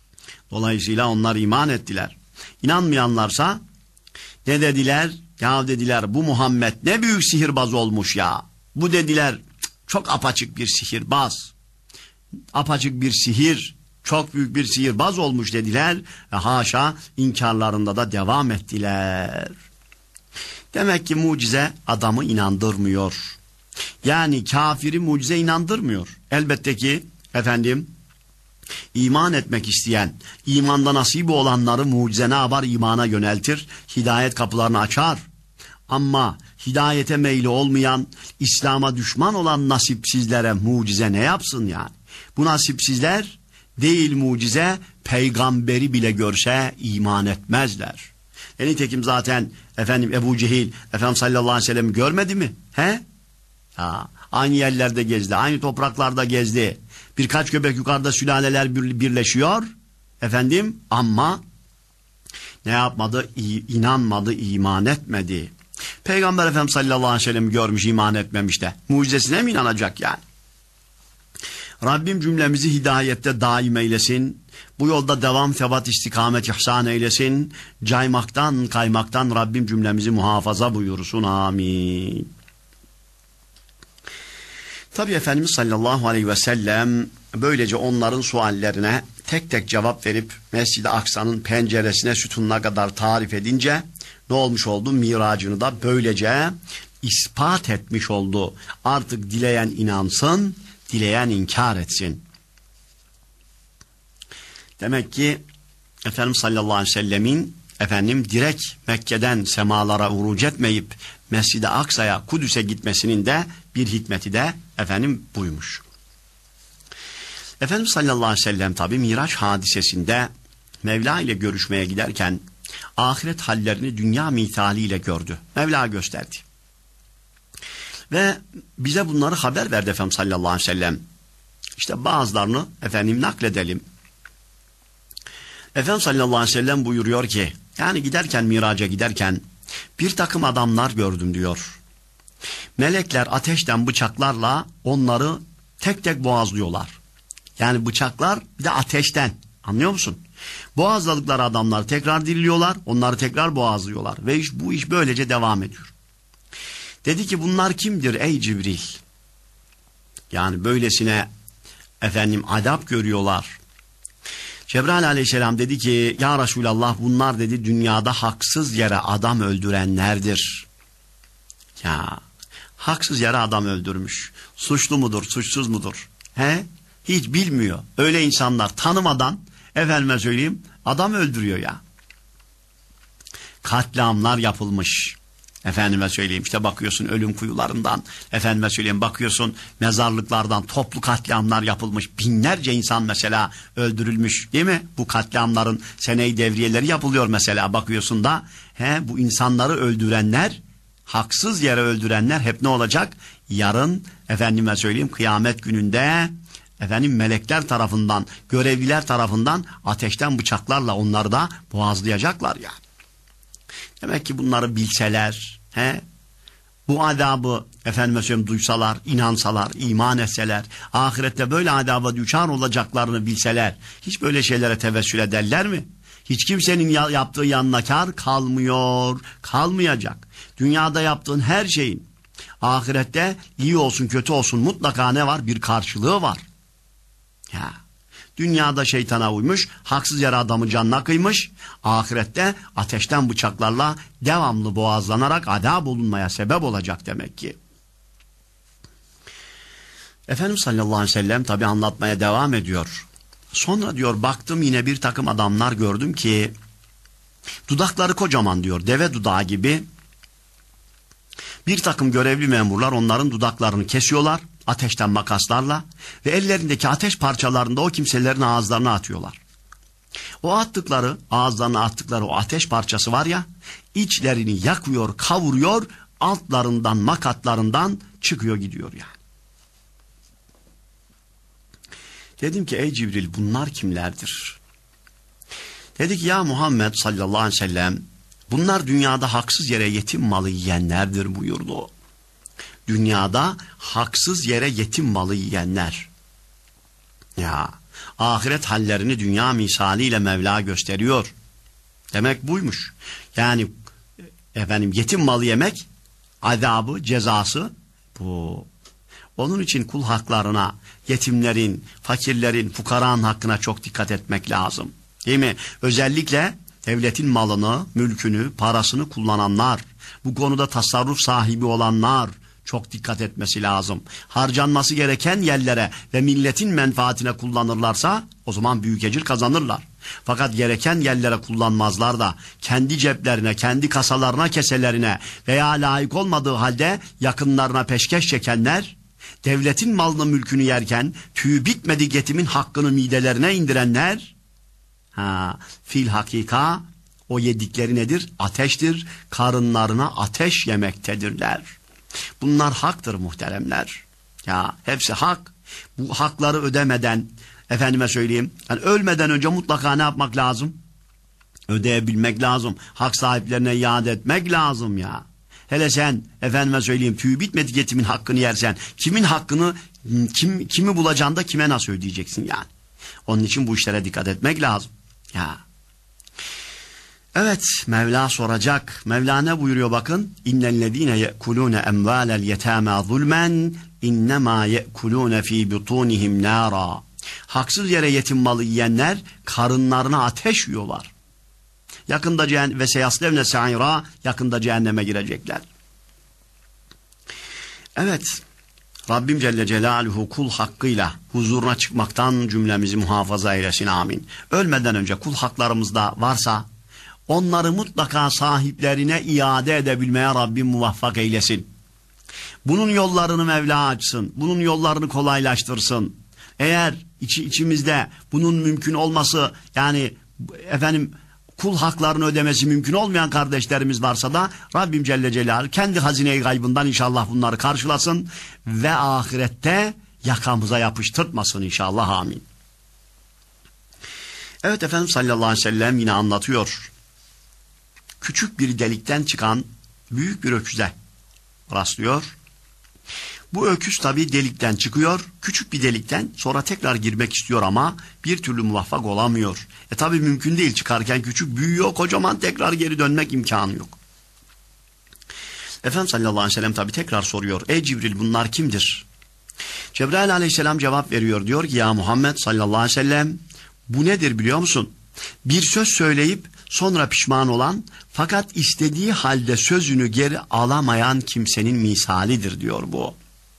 Dolayısıyla onlar iman ettiler. İnanmayanlarsa ne dediler? Ya dediler bu Muhammed ne büyük sihirbaz olmuş ya. Bu dediler çok apaçık bir sihirbaz. Apaçık bir sihir, çok büyük bir sihirbaz olmuş dediler. Ve haşa inkarlarında da devam ettiler. Demek ki mucize adamı inandırmıyor. Yani kafiri mucize inandırmıyor. Elbette ki efendim iman etmek isteyen, imanda nasibi olanları mucize ne yapar? İmana yöneltir, hidayet kapılarını açar. Ama hidayete meyli olmayan, İslam'a düşman olan nasipsizlere mucize ne yapsın yani? Bu nasipsizler değil mucize, peygamberi bile görse iman etmezler. E nitekim zaten efendim Ebu Cehil Efendimiz sallallahu aleyhi ve sellem görmedi mi? He? Ha, aynı yerlerde gezdi, aynı topraklarda gezdi. Birkaç göbek yukarıda sülaleler birleşiyor. Efendim ama ne yapmadı? İnanmadı, iman etmedi. Peygamber Efendimiz sallallahu aleyhi ve sellem görmüş, iman etmemiş de. Mucizesine mi inanacak yani? Rabbim cümlemizi hidayette daim eylesin. Bu yolda devam, sebat, istikamet, ihsan eylesin. Caymaktan, kaymaktan Rabbim cümlemizi muhafaza buyursun. Amin. Tabi Efendimiz sallallahu aleyhi ve sellem böylece onların suallerine tek tek cevap verip Mescid-i Aksa'nın penceresine sütununa kadar tarif edince ne olmuş oldu? Miracını da böylece ispat etmiş oldu. Artık dileyen inansın, dileyen inkar etsin. Demek ki Efendimiz sallallahu aleyhi ve sellemin efendim direkt Mekke'den semalara uruc etmeyip Mescid-i Aksa'ya, Kudüs'e gitmesinin de bir hikmeti de efendim buymuş. Efendimiz sallallahu aleyhi ve sellem tabi Miraç hadisesinde Mevla ile görüşmeye giderken ahiret hallerini dünya mithaliyle gördü. Mevla gösterdi. Ve bize bunları haber verdi Efendimiz sallallahu aleyhi ve sellem. İşte bazılarını efendim nakledelim. Efendimiz sallallahu aleyhi ve sellem buyuruyor ki, yani giderken Miraç'a giderken bir takım adamlar gördüm diyor. Melekler ateşten bıçaklarla onları tek tek boğazlıyorlar. Yani bıçaklar bir de ateşten. Anlıyor musun? Boğazladıkları adamları tekrar diriliyorlar, onları tekrar boğazlıyorlar. Ve iş, bu iş böylece devam ediyor. Dedi ki bunlar kimdir ey Cibril? Yani böylesine efendim adap görüyorlar. Cebrail aleyhisselam dedi ki ya Resulallah bunlar dedi dünyada haksız yere adam öldürenlerdir. Ya haksız yere adam öldürmüş. Suçlu mudur, suçsuz mudur? He? Hiç bilmiyor. Öyle insanlar tanımadan efendime söyleyeyim adam öldürüyor ya. Katliamlar yapılmış. Efendime söyleyeyim işte bakıyorsun ölüm kuyularından, efendime söyleyeyim bakıyorsun mezarlıklardan toplu katliamlar yapılmış. Binlerce insan mesela öldürülmüş değil mi? Bu katliamların sene-i devriyeleri yapılıyor mesela bakıyorsun da. He, bu insanları öldürenler, haksız yere öldürenler hep ne olacak? Yarın efendime söyleyeyim kıyamet gününde efendim melekler tarafından, görevliler tarafından ateşten bıçaklarla onları da boğazlayacaklar yani. Demek ki bunları bilseler, he, bu adabı efendime söyleyeyim duysalar, inansalar, iman etseler, ahirette böyle adaba düçar olacaklarını bilseler, hiç böyle şeylere tevessül ederler mi? Hiç kimsenin yaptığı yanına kar kalmıyor, kalmayacak. Dünyada yaptığın her şeyin, ahirette iyi olsun kötü olsun mutlaka ne var? Bir karşılığı var. Ya. Dünyada şeytana uymuş, haksız yere adamı canına kıymış, ahirette ateşten bıçaklarla devamlı boğazlanarak adab olunmaya sebep olacak demek ki. Efendimiz sallallahu aleyhi ve sellem tabi anlatmaya devam ediyor. Sonra diyor baktım yine bir takım adamlar gördüm ki dudakları kocaman diyor, deve dudağı gibi. Bir takım görevli memurlar onların dudaklarını kesiyorlar ateşten makaslarla ve ellerindeki ateş parçalarında o kimselerin ağızlarına atıyorlar. O attıkları, ağızlarına attıkları o ateş parçası var ya, içlerini yakıyor, kavuruyor, altlarından, makatlarından çıkıyor gidiyor yani. Dedim ki ey Cibril bunlar kimlerdir? Dedi ki ya Muhammed sallallahu aleyhi ve sellem bunlar dünyada haksız yere yetim malı yiyenlerdir buyurdu o. Dünyada haksız yere yetim malı yiyenler. Ya Ahiret hallerini dünya misaliyle Mevla gösteriyor. Demek buymuş. Yani efendim yetim malı yemek azabı, cezası bu. Onun için kul haklarına, yetimlerin, fakirlerin, fukaranın hakkına çok dikkat etmek lazım. Değil mi? Özellikle devletin malını, mülkünü, parasını kullananlar, bu konuda tasarruf sahibi olanlar çok dikkat etmesi lazım. Harcanması gereken yerlere ve milletin menfaatine kullanırlarsa o zaman büyük ecir kazanırlar. Fakat gereken yerlere kullanmazlar da kendi ceplerine, kendi kasalarına, keselerine veya layık olmadığı halde yakınlarına peşkeş çekenler, devletin malını mülkünü yerken tüyü bitmedi yetimin hakkını midelerine indirenler, ha, fil hakika o yedikleri nedir? Ateştir. Karınlarına ateş yemektedirler. Bunlar haktır muhteremler. Ya hepsi hak. Bu hakları ödemeden, efendime söyleyeyim, yani ölmeden önce mutlaka ne yapmak lazım? Ödeyebilmek lazım. Hak sahiplerine iade etmek lazım ya. Hele sen efendime söyleyeyim tüyü bitmedi yetimin hakkını yersen kimin hakkını kim kimi bulacaksın da kime nasıl ödeyeceksin yani? Onun için bu işlere dikkat etmek lazım. Ya. Evet, Mevla soracak. Mevla ne buyuruyor bakın? İnnellezîne ye'kulûne emvâlel yetâmâ zulmen innemâ ye'kulûne fî butûnihim nârâ. Haksız yere yetim malı yiyenler karınlarına ateş yiyorlar. Yakında cehennem ve seyaslevne sa'ira, yakında cehenneme girecekler. Evet, Rabbim Celle Celaluhu kul hakkıyla huzuruna çıkmaktan cümlemizi muhafaza eylesin, amin. Ölmeden önce kul haklarımızda varsa onları mutlaka sahiplerine iade edebilmeye Rabbim muvaffak eylesin. Bunun yollarını Mevla açsın, bunun yollarını kolaylaştırsın. Eğer içi, içimizde bunun mümkün olması, yani efendim kul haklarını ödemesi mümkün olmayan kardeşlerimiz varsa da Rabbim Celle Celaluhu kendi hazine-i gaybından inşallah bunları karşılasın ve ahirette yakamıza yapıştırtmasın inşallah, amin. Evet, Efendimiz sallallahu aleyhi ve sellem yine anlatıyor. Küçük bir delikten çıkan büyük bir öküze rastlıyor. Bu öküz tabii delikten çıkıyor, küçük bir delikten, sonra tekrar girmek istiyor ama bir türlü muvaffak olamıyor. E tabii mümkün değil, çıkarken küçük, büyüyor, kocaman, tekrar geri dönmek imkanı yok. Efendimiz sallallahu aleyhi ve sellem tabii tekrar soruyor. Ey Cibril, bunlar kimdir? Cebrail aleyhisselam cevap veriyor, diyor ki ya Muhammed sallallahu aleyhi ve sellem, bu nedir biliyor musun? Bir söz söyleyip sonra pişman olan fakat istediği halde sözünü geri alamayan kimsenin misalidir diyor bu.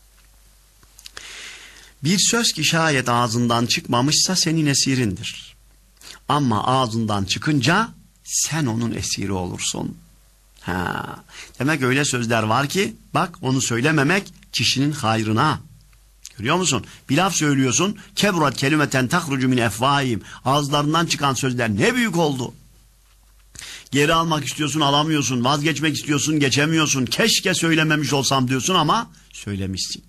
Bir söz ki şayet ağzından çıkmamışsa senin esirindir. Ama ağzından çıkınca sen onun esiri olursun. Ha. Demek öyle sözler var ki bak, onu söylememek kişinin hayrına. Görüyor musun? Bir laf söylüyorsun. Keburat kelimeten tahrucu min efvahim. Ağızlarından çıkan sözler ne büyük oldu. Geri almak istiyorsun, alamıyorsun. Vazgeçmek istiyorsun, geçemiyorsun. Keşke söylememiş olsam diyorsun ama söylemişsin.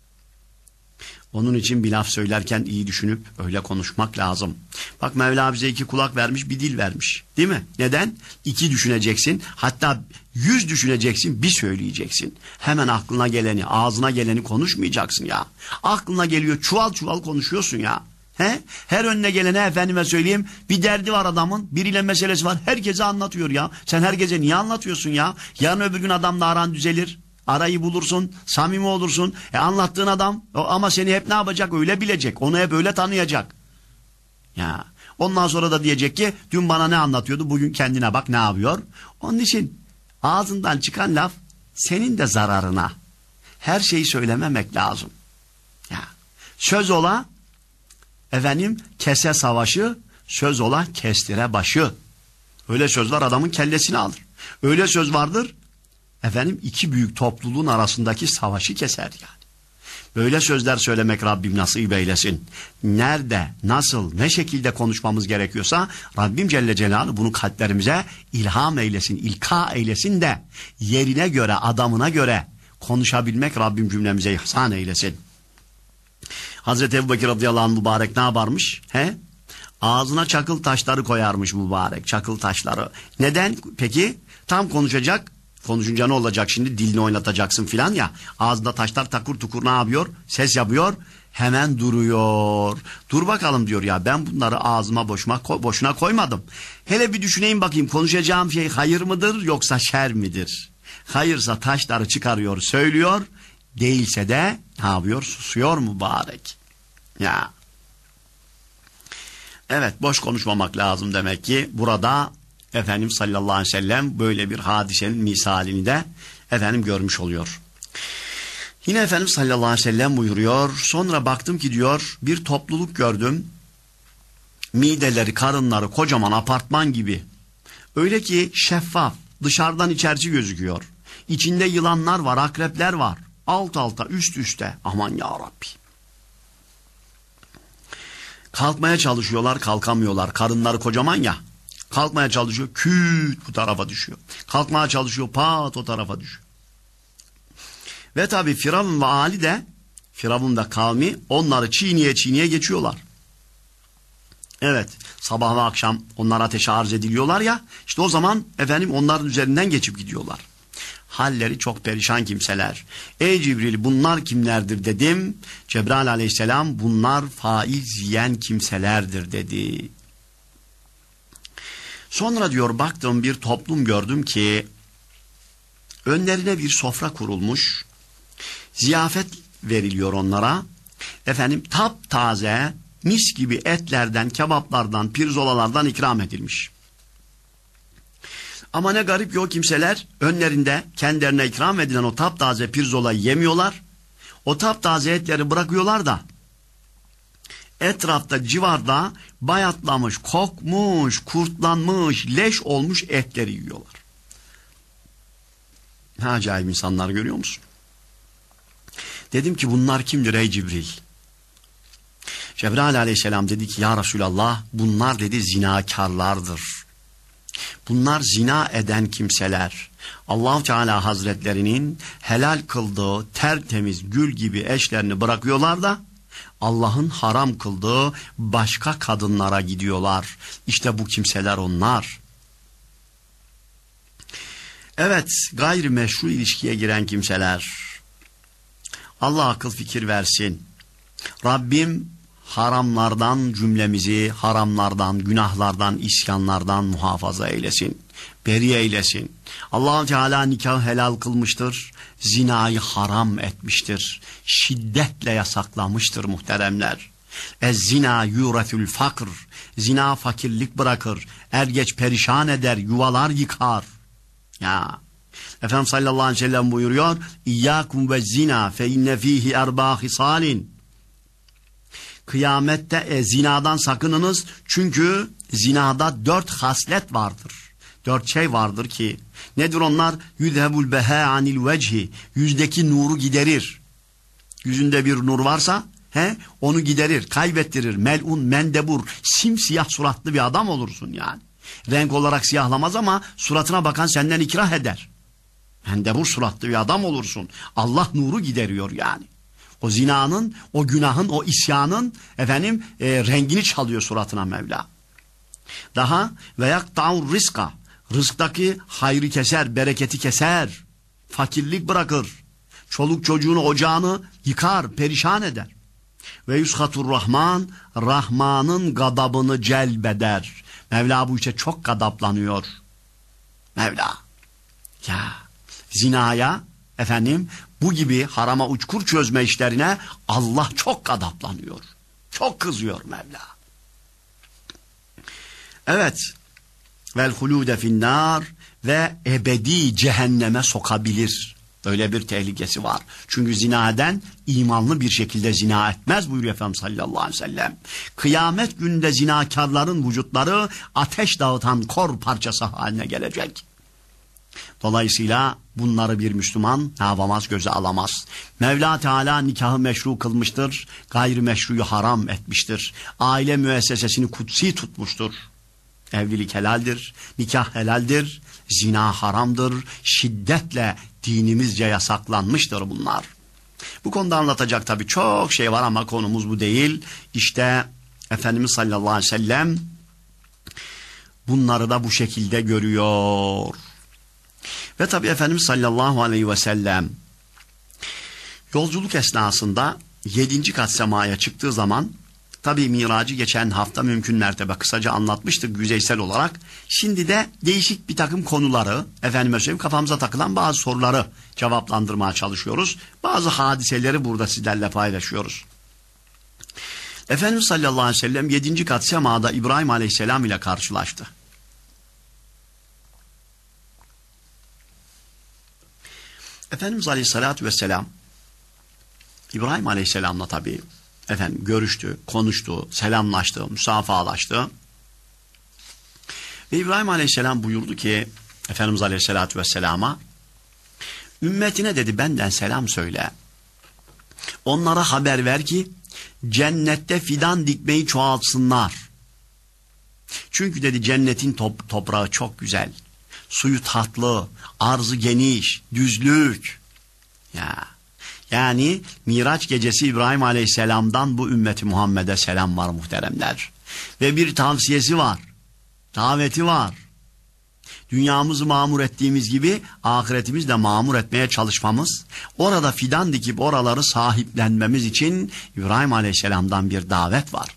Onun için bir laf söylerken iyi düşünüp öyle konuşmak lazım. Bak, Mevla bize iki kulak vermiş, bir dil vermiş. Değil mi? Neden? İki düşüneceksin. Hatta yüz düşüneceksin, bir söyleyeceksin. Hemen aklına geleni, ağzına geleni konuşmayacaksın ya. Aklına geliyor, çuval çuval konuşuyorsun ya. He? Her önüne gelene efendime söyleyeyim, bir derdi var adamın, biriyle meselesi var, herkese anlatıyor ya. Sen herkese niye anlatıyorsun ya? Yarın öbür gün adamla aran düzelir. Arayı bulursun, samimi olursun. E anlattığın adam ama seni hep ne yapacak? Öyle bilecek. Onu hep öyle tanıyacak. Ya. Ondan sonra da diyecek ki dün bana ne anlatıyordu? Bugün kendine bak ne yapıyor? Onun için ağzından çıkan laf senin de zararına. Her şeyi söylememek lazım. Ya. Söz ola efendim kese savaşı, söz ola kestire başı. Öyle söz var, adamın kellesini alır. Öyle söz vardır, efendim iki büyük topluluğun arasındaki savaşı keser yani. Böyle sözler söylemek Rabbim nasip eylesin. Nerede, nasıl, ne şekilde konuşmamız gerekiyorsa Rabbim Celle Celaluhu bunu kalplerimize ilham eylesin, ilka eylesin de yerine göre, adamına göre konuşabilmek Rabbim cümlemize ihsan eylesin. Hazreti Ebubekir radıyallahu anh mübarek ne yaparmış? He? Ağzına çakıl taşları koyarmış mübarek, çakıl taşları. Neden peki? Tam konuşacak. Konuşunca ne olacak şimdi? Dilini oynatacaksın filan ya. Ağzında taşlar takur tukur ne yapıyor? Ses yapıyor. hemen duruyor. Dur bakalım diyor ya, ben bunları ağzıma boşuna, boşuna koymadım. Hele bir düşüneyim bakayım, konuşacağım şey hayır mıdır yoksa şer midir? Hayırsa taşları çıkarıyor söylüyor. Değilse de ne yapıyor? Susuyor mübarek. Ya. Evet, boş konuşmamak lazım demek ki. Burada Efendimiz sallallahu aleyhi ve sellem böyle bir hadisenin misalini de efendim görmüş oluyor. Yine Efendimiz sallallahu aleyhi ve sellem buyuruyor. Sonra baktım ki diyor, bir topluluk gördüm. Mideleri, karınları kocaman apartman gibi. Öyle ki şeffaf, dışarıdan içerisi gözüküyor. İçinde yılanlar var, akrepler var. Alt alta, üst üste. Aman ya Rabbi. Kalkmaya çalışıyorlar, kalkamıyorlar. Karınları kocaman ya. Kalkmaya çalışıyor, küt bu tarafa düşüyor. Kalkmaya çalışıyor, pat o tarafa düşüyor. Ve tabi Firavun ve Ali de, Firavun ve kavmi onları çiğniye çiğniye geçiyorlar. Evet, sabah ve akşam onlar ateşe arz ediliyorlar ya, işte o zaman efendim onların üzerinden geçip gidiyorlar. Halleri çok perişan kimseler. Ey Cibril, bunlar kimlerdir dedim. Cebrail aleyhisselam, bunlar faiz yiyen kimselerdir dedi. Sonra diyor, baktım bir toplum gördüm ki önlerine bir sofra kurulmuş. Ziyafet veriliyor onlara. Efendim taptaze mis gibi etlerden, kebaplardan, pirzolalardan ikram edilmiş. Ama ne garip ki o kimseler önlerinde kendilerine ikram edilen o taptaze pirzolayı yemiyorlar. O taptaze etleri bırakıyorlar da etrafta, civarda bayatlamış, kokmuş, kurtlanmış, leş olmuş etleri yiyorlar. Ne acayip insanlar, görüyor musun? Dedim ki bunlar kimdir ey Cibril? Cebrail aleyhisselam dedi ki ya Resulallah, bunlar dedi zinakarlardır. Bunlar zina eden kimseler. Allah-u Teala Hazretlerinin helal kıldığı tertemiz gül gibi eşlerini bırakıyorlar da Allah'ın haram kıldığı başka kadınlara gidiyorlar. İşte bu kimseler onlar. Evet, gayrimeşru ilişkiye giren kimseler. Allah akıl fikir versin. Rabbim haramlardan cümlemizi, haramlardan, günahlardan, isyanlardan muhafaza eylesin. Beri eylesin. Allah Teala nikahı helal kılmıştır. Zinayı haram etmiştir. Şiddetle yasaklamıştır muhteremler. Ez-zina yuretül fakr. Zina fakirlik bırakır. Er geç perişan eder, yuvalar yıkar. Ya. Efendimiz sallallahu aleyhi ve sellem buyuruyor. İyyâkum ve zina fe inne fîhi erbâ hisalin. Kıyamette e, zinadan sakınınız. Çünkü zinada dört haslet vardır. Dört şey vardır ki. Nedir onlar? Yüzhebul beha anil vecihi. Yüzdeki nuru giderir. Yüzünde bir nur varsa he, onu giderir, kaybettirir. Melun, mendebur, simsiyah suratlı bir adam olursun yani. Renk olarak siyahlamaz ama suratına bakan senden ikrah eder. Mendebur suratlı bir adam olursun. Allah nuru gideriyor yani. O zinanın, o günahın, o isyanın efendim e, rengini çalıyor suratına Mevla. Daha ve yakta'ur rizka. Rızktaki hayrı keser, bereketi keser. Fakirlik bırakır. Çoluk çocuğunu, ocağını yıkar, perişan eder. Ve yushatur rahman, Rahman'ın gadabını celbeder. Mevla bu işe çok gadaplanıyor. Mevla. Ya zinaya efendim bu gibi harama uçkur çözme işlerine Allah çok gadaplanıyor. Çok kızıyor Mevla. Evet. Vel hulude finnar ve ebedi cehenneme sokabilir. Öyle bir tehlikesi var. Çünkü zina eden imanlı bir şekilde zina etmez buyuruyor Efendimiz sallallahu aleyhi ve sellem. Kıyamet gününde zinakarların vücutları ateş dağıtan kor parçası haline gelecek. Dolayısıyla bunları bir Müslüman ne yapamaz, göze alamaz. Mevla Teala nikahı meşru kılmıştır, gayrimeşruyu haram etmiştir. Aile müessesesini kutsi tutmuştur. Evlilik helaldir, nikah helaldir, zina haramdır, şiddetle dinimizce yasaklanmıştır bunlar. Bu konuda anlatacak tabii çok şey var ama konumuz bu değil. İşte Efendimiz sallallahu aleyhi ve sellem bunları da bu şekilde görüyor. Ve tabii Efendimiz sallallahu aleyhi ve sellem yolculuk esnasında yedinci kat semaya çıktığı zaman, tabii miracı geçen hafta mümkün mertebe kısaca anlatmıştık yüzeysel olarak. Şimdi de değişik bir takım konuları, efendime söyleyeyim kafamıza takılan bazı soruları cevaplandırmaya çalışıyoruz. Bazı hadiseleri burada sizlerle paylaşıyoruz. Efendimiz sallallahu aleyhi ve sellem yedinci kat semada İbrahim aleyhisselam ile karşılaştı. Efendimiz aleyhissalatü vesselam İbrahim aleyhisselamla tabii efendim görüştü, konuştu, selamlaştı, müsafahalaştı. Ve İbrahim aleyhisselam buyurdu ki Efendimiz aleyhissalatü vesselama, ümmetine dedi benden selam söyle. Onlara haber ver ki cennette fidan dikmeyi çoğaltsınlar. Çünkü dedi cennetin top, toprağı çok güzel. Suyu tatlı, arzı geniş, düzlük. Ya, yani Miraç gecesi İbrahim Aleyhisselam'dan bu ümmeti Muhammed'e selam var muhteremler. Ve bir tavsiyesi var, daveti var. Dünyamızı mamur ettiğimiz gibi ahiretimizi de mamur etmeye çalışmamız, orada fidan dikip oraları sahiplenmemiz için İbrahim Aleyhisselam'dan bir davet var.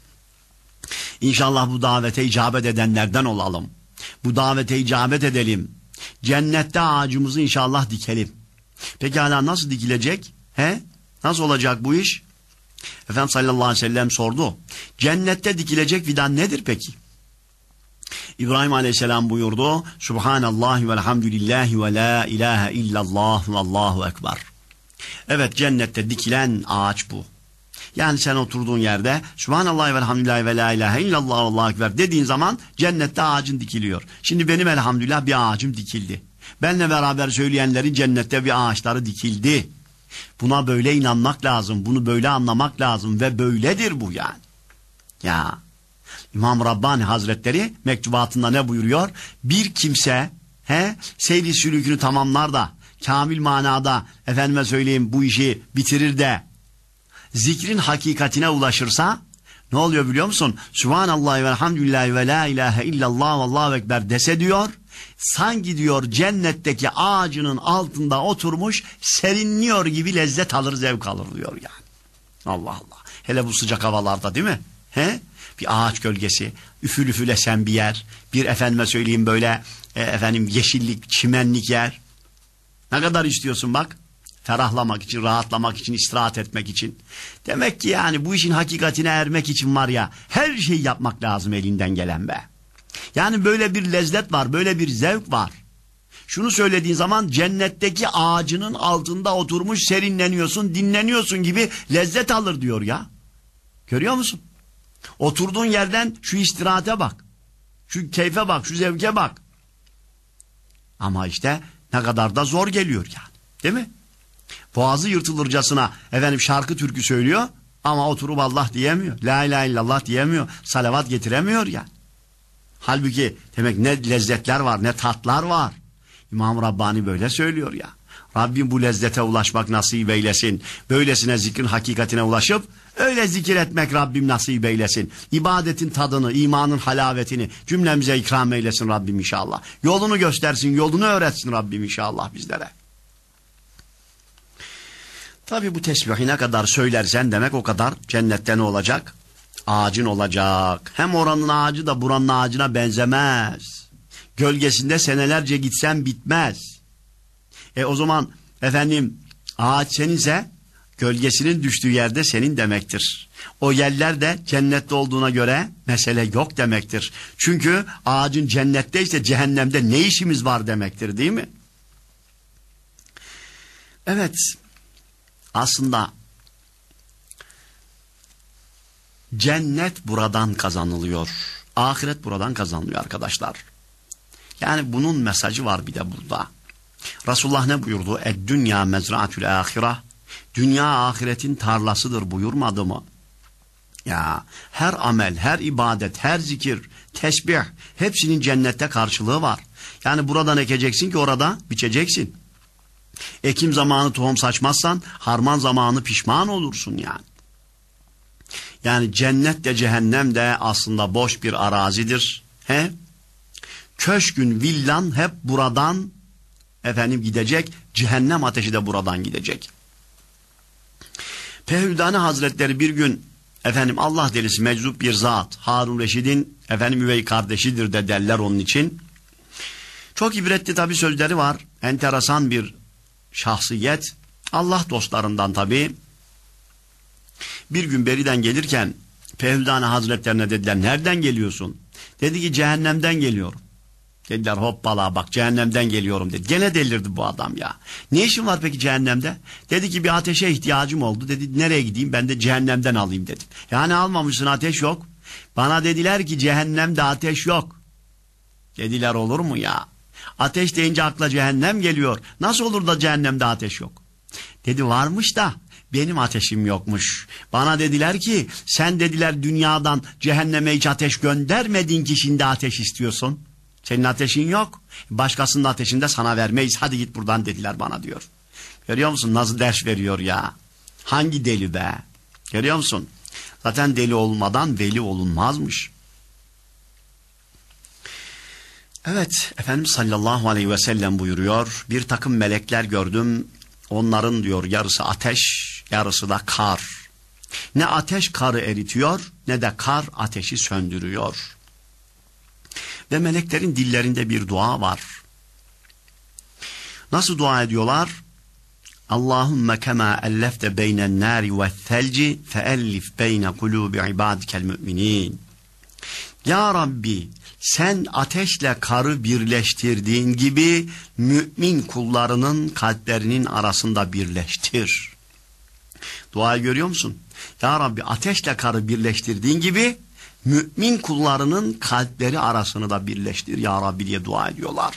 İnşallah bu davete icabet edenlerden olalım. Bu davete icabet edelim. Cennette ağacımızı inşallah dikelim. Pekala nasıl dikilecek? He? Nasıl olacak bu iş? Efendimiz sallallahu aleyhi ve sellem sordu. Cennette dikilecek fidan nedir peki? İbrahim aleyhisselam buyurdu. Subhanallah velhamdülillahi ve la ilahe illallah ve allahu ekber. Evet, cennette dikilen ağaç bu. Yani sen oturduğun yerde Subhanallah velhamdülillahi ve la ilahe illallah ve allahu ekber dediğin zaman cennette ağacın dikiliyor. Şimdi benim elhamdülillah bir ağacım dikildi. Benle beraber söyleyenlerin cennette bir ağaçları dikildi. Buna böyle inanmak lazım. Bunu böyle anlamak lazım ve böyledir bu yani. Ya İmam Rabbani Hazretleri mektubatında ne buyuruyor? Bir kimse he, seyri sülükünü tamamlar da kamil manada efendime söyleyeyim bu işi bitirir de zikrin hakikatine ulaşırsa ne oluyor biliyor musun? Subhanallah ve elhamdülillahi ve la ilahe illallah ve allahu ekber dese diyor, sanki diyor cennetteki ağacının altında oturmuş serinliyor gibi lezzet alır, zevk alır diyor yani. Allah Allah. Hele bu sıcak havalarda değil mi? He? Bir ağaç gölgesi, üfül üfül esen bir yer, bir efendime söyleyeyim böyle e, efendim yeşillik, çimenlik yer. Ne kadar istiyorsun bak? Ferahlamak için, rahatlamak için, istirahat etmek için. Demek ki yani bu işin hakikatine ermek için var ya, her şeyi yapmak lazım elinden gelen be. Yani böyle bir lezzet var, böyle bir zevk var. Şunu söylediğin zaman cennetteki ağacının altında oturmuş serinleniyorsun, dinleniyorsun gibi lezzet alır diyor ya. Görüyor musun? Oturduğun yerden şu istirahate bak. Şu keyfe bak, şu zevke bak. Ama işte ne kadar da zor geliyor yani. Değil mi? Boğazı yırtılırcasına efendim şarkı türkü söylüyor ama oturup Allah diyemiyor. La ilahe illallah diyemiyor. Salavat getiremiyor yani. Halbuki demek ne lezzetler var, ne tatlar var. İmam Rabbani böyle söylüyor ya. Rabbim bu lezzete ulaşmak nasip eylesin. Böylesine zikrin hakikatine ulaşıp öyle zikir etmek Rabbim nasip eylesin. İbadetin tadını, imanın halavetini cümlemize ikram eylesin Rabbim inşallah. Yolunu göstersin, yolunu öğretsin Rabbim inşallah bizlere. Tabi bu tesbihi ne kadar söylersen demek o kadar cennette ne olacak? Ağacın olacak. Hem oranın ağacı da buranın ağacına benzemez. Gölgesinde senelerce gitsen bitmez. E o zaman efendim ağaç seninse gölgesinin düştüğü yerde senin demektir. O yerler de cennette olduğuna göre mesele yok demektir. Çünkü ağacın cennetteyse cehennemde ne işimiz var demektir, değil mi? Evet. Aslında cennet buradan kazanılıyor. Ahiret buradan kazanılıyor arkadaşlar. Yani bunun mesajı var bir de burada. Resulullah ne buyurdu? Ed-dünya mezraatül ahireh. Dünya ahiretin tarlasıdır buyurmadı mı? Ya her amel, her ibadet, her zikir, tesbih hepsinin cennette karşılığı var. Yani buradan ekeceksin ki orada biçeceksin. Ekim zamanı tohum saçmazsan harman zamanı pişman olursun yani. Yani cennet de cehennem de aslında boş bir arazidir. He? Köşkün, villan hep buradan efendim gidecek. Cehennem ateşi de buradan gidecek. Pehüdani Hazretleri bir gün efendim Allah delisi meczup bir zat, Harun Reşid'in efendim üvey kardeşidir de derler onun için. Çok ibretli tabi sözleri var. Enteresan bir şahsiyet. Allah dostlarından tabi. Bir gün beriden gelirken Pehüdani Hazretlerine dediler, nereden geliyorsun? Dedi ki cehennemden geliyorum. Dediler hoppala bak cehennemden geliyorum dedi. Gene delirdi bu adam ya. Ne işin var peki cehennemde? Dedi ki bir ateşe ihtiyacım oldu. Dedi nereye gideyim? Ben de cehennemden alayım dedim. Yani almamışsın, ateş yok. Bana dediler ki cehennemde ateş yok. Dediler olur mu ya? Ateş deyince akla cehennem geliyor. Nasıl olur da cehennemde ateş yok? Dedi varmış da benim ateşim yokmuş. Bana dediler ki sen dediler dünyadan cehenneme hiç ateş göndermedin ki şimdi ateş istiyorsun. Senin ateşin yok. Başkasının ateşini de sana vermeyiz. Hadi git buradan dediler bana diyor. Görüyor musun nasıl ders veriyor ya? Hangi deli be? Görüyor musun? Zaten deli olmadan veli olunmazmış. Evet, Efendimiz sallallahu aleyhi ve sellem buyuruyor. Bir takım melekler gördüm. Onların diyor yarısı ateş, yarısı da kar. Ne ateş karı eritiyor, ne de kar ateşi söndürüyor. Ve meleklerin dillerinde bir dua var. Nasıl dua ediyorlar? Allahümme kema ellefte beynen nari ve thelci feellif beyne kulubi ibadikel müminin. Ya Rabbi sen ateşle karı birleştirdiğin gibi mümin kullarının kalplerinin arasında birleştir. Duayı görüyor musun? Ya Rabbi ateşle karı birleştirdiğin gibi mümin kullarının kalpleri arasını da birleştir ya Rabbi diye dua ediyorlar.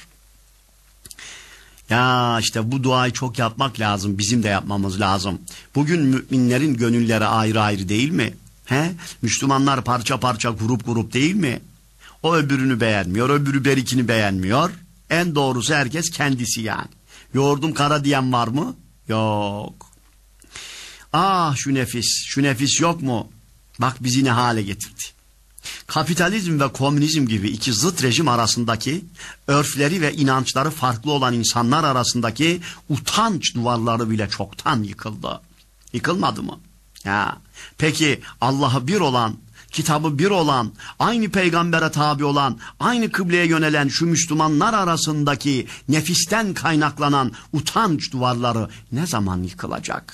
Ya işte bu duayı çok yapmak lazım. Bizim de yapmamız lazım. Bugün müminlerin gönülleri ayrı ayrı değil mi? He? Müslümanlar parça parça grup grup değil mi? O öbürünü beğenmiyor, öbürü berikini beğenmiyor. En doğrusu herkes kendisi yani. Yoğurdum kara diyen var mı? Yok. Ah şu nefis, şu nefis yok mu? Bak bizi ne hale getirdi. Kapitalizm ve komünizm gibi iki zıt rejim arasındaki, örfleri ve inançları farklı olan insanlar arasındaki utanç duvarları bile çoktan yıkıldı. Yıkılmadı mı? Ya. Peki Allah'ı bir olan, kitabı bir olan, aynı peygambere tabi olan, aynı kıbleye yönelen şu Müslümanlar arasındaki nefisten kaynaklanan utanç duvarları ne zaman yıkılacak?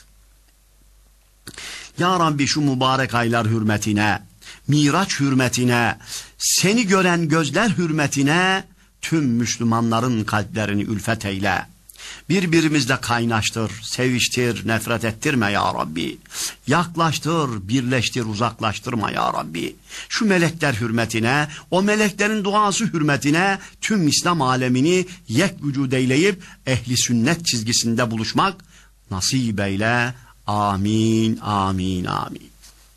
Ya Rabbi şu mübarek aylar hürmetine, Miraç hürmetine, seni gören gözler hürmetine tüm Müslümanların kalplerini ülfet eyle. Birbirimizle kaynaştır, seviştir, nefret ettirme ya Rabbi. Yaklaştır, birleştir, uzaklaştırma ya Rabbi. Şu melekler hürmetine, o meleklerin duası hürmetine tüm İslam alemini yek vücud eyleyip ehli sünnet çizgisinde buluşmak nasip eyle. Amin, amin, amin.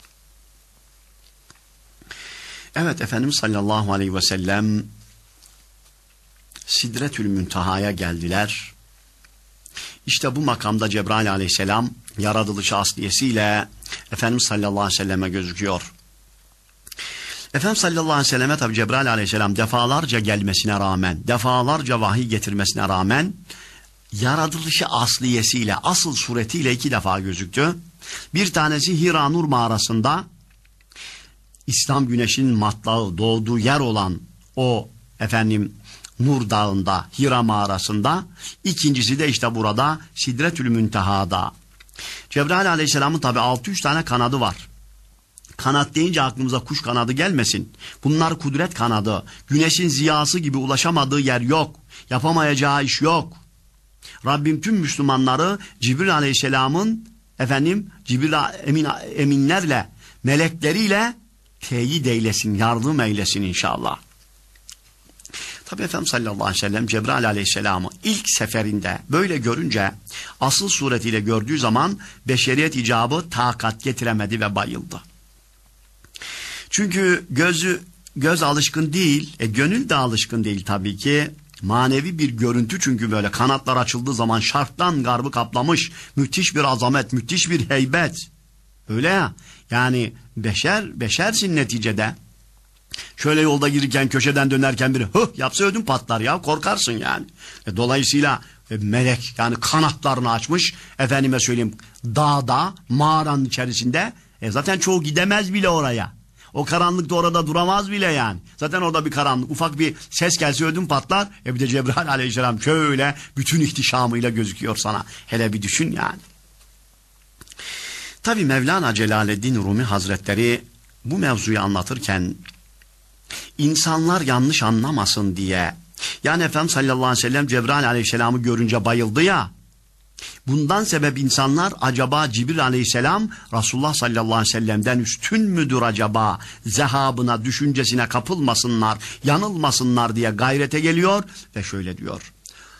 Evet Efendimiz sallallahu aleyhi ve sellem Sidretül Münteha'ya geldiler. İşte bu makamda Cebrail aleyhisselam yaratılışı asliyesiyle Efendimiz sallallahu aleyhi ve selleme gözüküyor. Efendimiz sallallahu aleyhi ve selleme tabi Cebrail aleyhisselam defalarca gelmesine rağmen, defalarca vahiy getirmesine rağmen yaratılışı asliyesiyle, asıl suretiyle iki defa gözüktü. Bir tanesi Hira Nur mağarasında, İslam güneşinin matlağı doğduğu yer olan o efendim Nur Dağı'nda, Hira mağarasında. İkincisi de işte burada Sidretül Münteha'da. Cebrail aleyhisselamın tabi altı yüz tane kanadı var. Kanat deyince aklımıza kuş kanadı gelmesin. Bunlar kudret kanadı. Güneşin ziyası gibi ulaşamadığı yer yok. Yapamayacağı iş yok. Rabbim tüm Müslümanları Cibril aleyhisselamın efendim Cibril emin, eminlerle, melekleriyle teyit eylesin, yardım eylesin inşallah. Tabi Efendimiz sallallahu aleyhi ve sellem Cebrail aleyhisselamı ilk seferinde böyle görünce, asıl suretiyle gördüğü zaman beşeriyet icabı takat getiremedi ve bayıldı. Çünkü gözü göz alışkın değil, e, gönül de alışkın değil tabii ki. Manevi bir görüntü, çünkü böyle kanatlar açıldığı zaman şarktan garbı kaplamış müthiş bir azamet, müthiş bir heybet. Öyle ya, yani beşer, beşersin neticede. Şöyle yolda girirken, köşeden dönerken biri hıh yapsa ödün patlar ya, korkarsın yani. E, dolayısıyla e, melek yani kanatlarını açmış efendime söyleyeyim dağda mağaranın içerisinde e, zaten çoğu gidemez bile oraya. O karanlıkta orada duramaz bile yani. Zaten orada bir karanlık. Ufak bir ses gelse ödüm patlar. E bir de Cebrail aleyhisselam şöyle bütün ihtişamıyla gözüküyor sana. Hele bir düşün yani. Tabi Mevlana Celaleddin Rumi Hazretleri bu mevzuyu anlatırken insanlar yanlış anlamasın diye, yani Efendimiz sallallahu aleyhi ve sellem Cebrail aleyhisselamı görünce bayıldı ya, bundan sebep insanlar acaba Cibril aleyhisselam Resulullah sallallahu aleyhi ve sellem'den üstün müdür acaba zehabına, düşüncesine kapılmasınlar, yanılmasınlar diye gayrete geliyor ve şöyle diyor.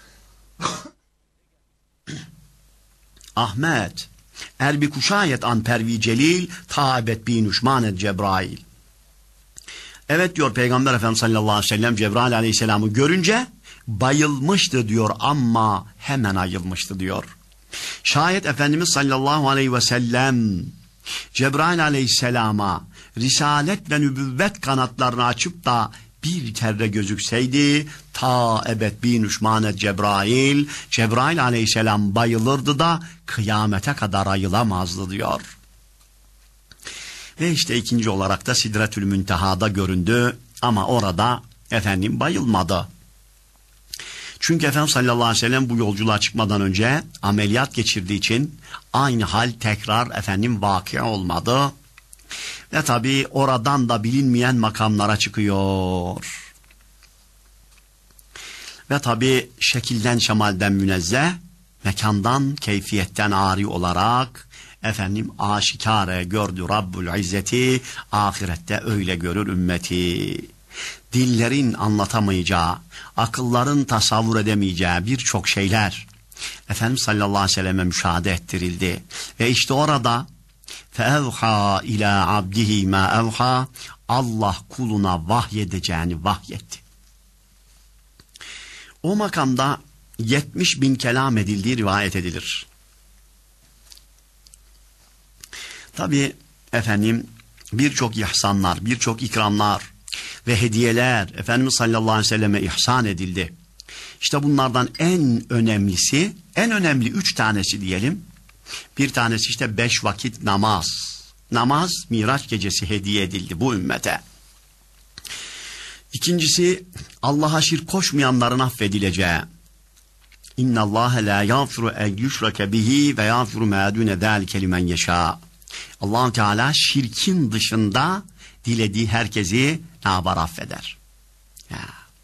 Ahmet, er bi kuşayet an pervi celil, taabet bi nuşmanet Cebrail. Evet diyor Peygamber Efendimiz sallallahu aleyhi ve sellem Cebrail aleyhisselamı görünce bayılmıştı diyor ama hemen ayılmıştı diyor. Şayet Efendimiz sallallahu aleyhi ve sellem Cebrail aleyhisselama risalet ve nübüvvet kanatlarını açıp da bir kere gözükseydi ta ebed bin uşmanet Cebrail, Cebrail aleyhisselam bayılırdı da kıyamete kadar ayılamazdı diyor. Ve işte ikinci olarak da Sidretül Münteha'da göründü ama orada efendim bayılmadı. Çünkü Efendimiz sallallahu aleyhi ve sellem bu yolculuğa çıkmadan önce ameliyat geçirdiği için aynı hal tekrar efendim vakı olmadı. Ve tabi oradan da bilinmeyen makamlara çıkıyor. Ve tabi şekilden şemalden münezzeh, mekandan keyfiyetten ari olarak efendim aşikare gördü Rabbul İzzeti, ahirette öyle görür ümmeti. Dillerin anlatamayacağı, akılların tasavvur edemeyeceği birçok şeyler Efendimiz sallallahu aleyhi ve selleme müşahede ettirildi. Ve işte orada فَاَوْحَا اِلَى عَبْدِهِ مَا اَوْحَا, Allah kuluna vahyedeceğini vahyetti. O makamda yetmiş bin kelam edildiği rivayet edilir. Tabi efendim birçok ihsanlar, birçok ikramlar ve hediyeler Efendimiz sallallahu aleyhi ve selleme ihsan edildi. İşte bunlardan en önemlisi, en önemli üç tanesi diyelim. Bir tanesi işte beş vakit namaz. Namaz Miraç gecesi hediye edildi bu ümmete. İkincisi Allah'a şirk koşmayanların affedileceği. İnna Allah la yaghfiru en yushrake bihi ve yaghfiru ma dune zalike limen yasha. Allah Teala şirkin dışında dilediği herkesi ne yapar, affeder. Ya.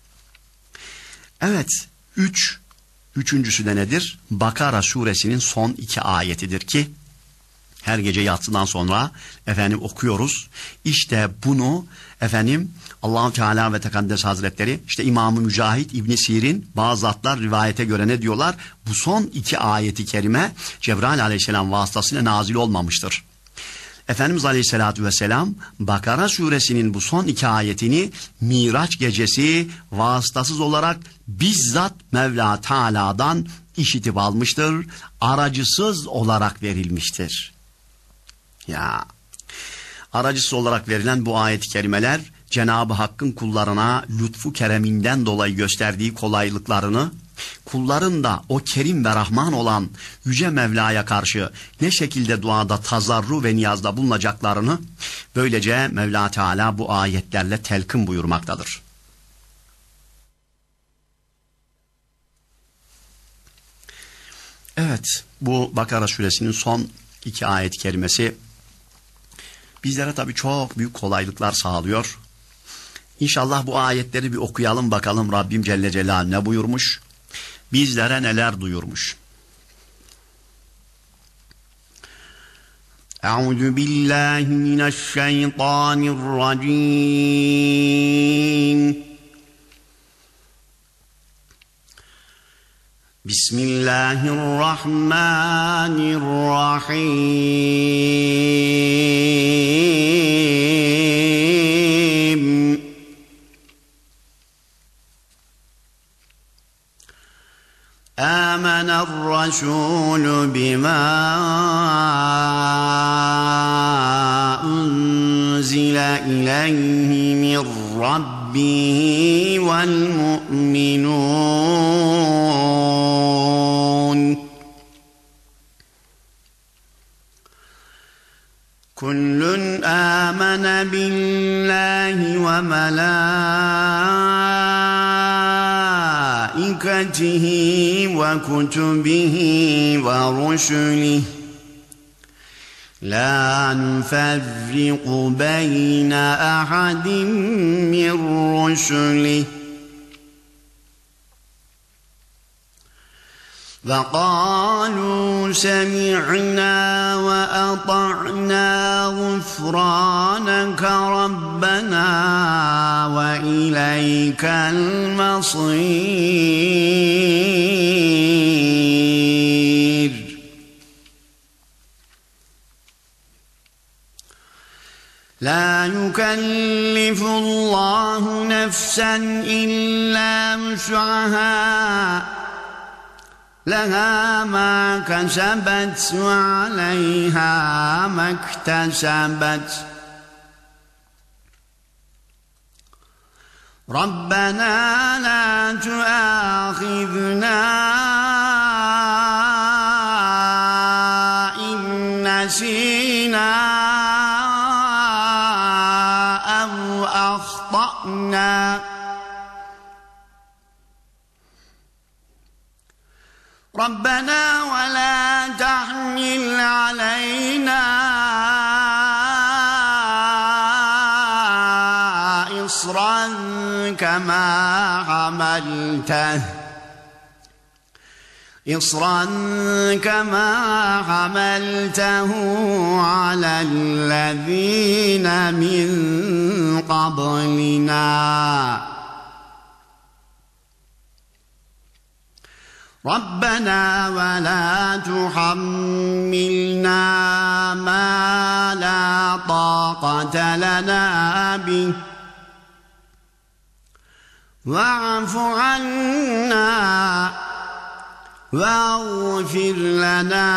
Evet, üç. Üçüncüsü de nedir? Bakara suresinin son iki ayetidir ki her gece yatsıdan sonra efendim okuyoruz. İşte bunu efendim Allah-u Teala ve Tekaddes Hazretleri, işte İmam-ı Mücahit, İbn Sirin, bazı zatlar rivayete göre ne diyorlar? Bu son iki ayeti kerime Cebrail aleyhisselam vasıtasıyla nazil olmamıştır. Efendimiz Aleyhisselatü Vesselam Bakara suresinin bu son iki ayetini Miraç gecesi vasıtasız olarak bizzat Mevla Teala'dan işitip almıştır. Aracısız olarak verilmiştir. Ya, aracısız olarak verilen bu ayet-i kerimeler Cenab-ı Hakk'ın kullarına lütfu kereminden dolayı gösterdiği kolaylıklarını, kulların da o kerim ve rahman olan Yüce Mevla'ya karşı ne şekilde duada tazarru ve niyazda bulunacaklarını böylece Mevla Teala bu ayetlerle telkin buyurmaktadır. Evet, bu Bakara suresinin son iki ayet-i kerimesi bizlere tabii çok büyük kolaylıklar sağlıyor. İnşallah bu ayetleri bir okuyalım bakalım Rabbim Celle Celaluhu ne buyurmuş, bizlere neler duyurmuş. Euzu billahi mineşşeytanirracim. Bismillahirrahmanirrahim. Âmener rasûlü bimâ unzile ileyhi min rabbihi vel mu'minûn. Kullun amene billahi ve melâiketihi ve kutubihi ve rusulihi la nuferriqu beyne ahadin min rusulihi وَقَالُوا سَمِعْنَا وَأَطَعْنَا غُفْرَانَكَ رَبَّنَا وَإِلَيْكَ الْمَصِيرُ. لَا يُكَلِّفُ اللَّهُ نَفْسًا إِلَّا وُسْعَهَا لها ما كسبت وعليها ما اكتسبت ربنا لا تؤاخذنا إن نسينا أو أخطأنا ربنا ولا تحمل علينا إصرا كما حملته إصرا كما حملته على الذين من قبلنا ربنا ولا تحملنا ما لا طاقة لنا به واعف عنا واغفر لنا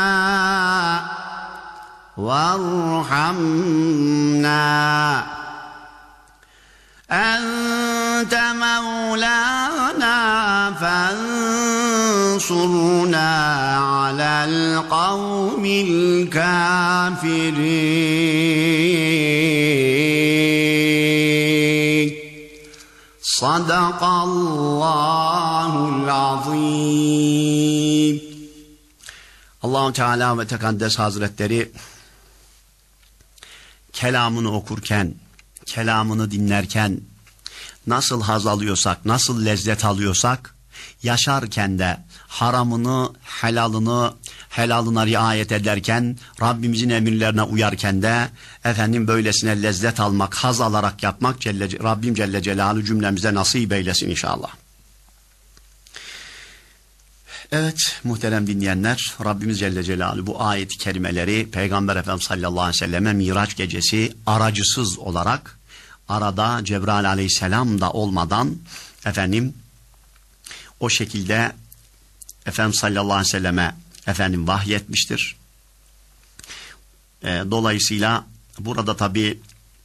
وارحمنا أنت مولانا فانصرنا على القوم الكافرين. صدق الله العظيم. Allah-u Teala ve Tekaddes Hazretleri kelamını okurken, kelamını dinlerken nasıl haz alıyorsak, nasıl lezzet alıyorsak, yaşarken de haramını, helalını, helalına riayet ederken, Rabbimizin emirlerine uyarken de efendim böylesine lezzet almak, haz alarak yapmak Celle, Rabbim Celle Celaluhu cümlemize nasip eylesin inşallah. Evet muhterem dinleyenler, Rabbimiz Celle Celaluhu bu ayet-i kerimeleri Peygamber Efendimiz sallallahu aleyhi ve selleme Miraç gecesi aracısız olarak, arada Cebrail aleyhisselam da olmadan efendim o şekilde Efendimiz sallallahu aleyhi ve selleme efendim vahyetmiştir. E, dolayısıyla burada tabi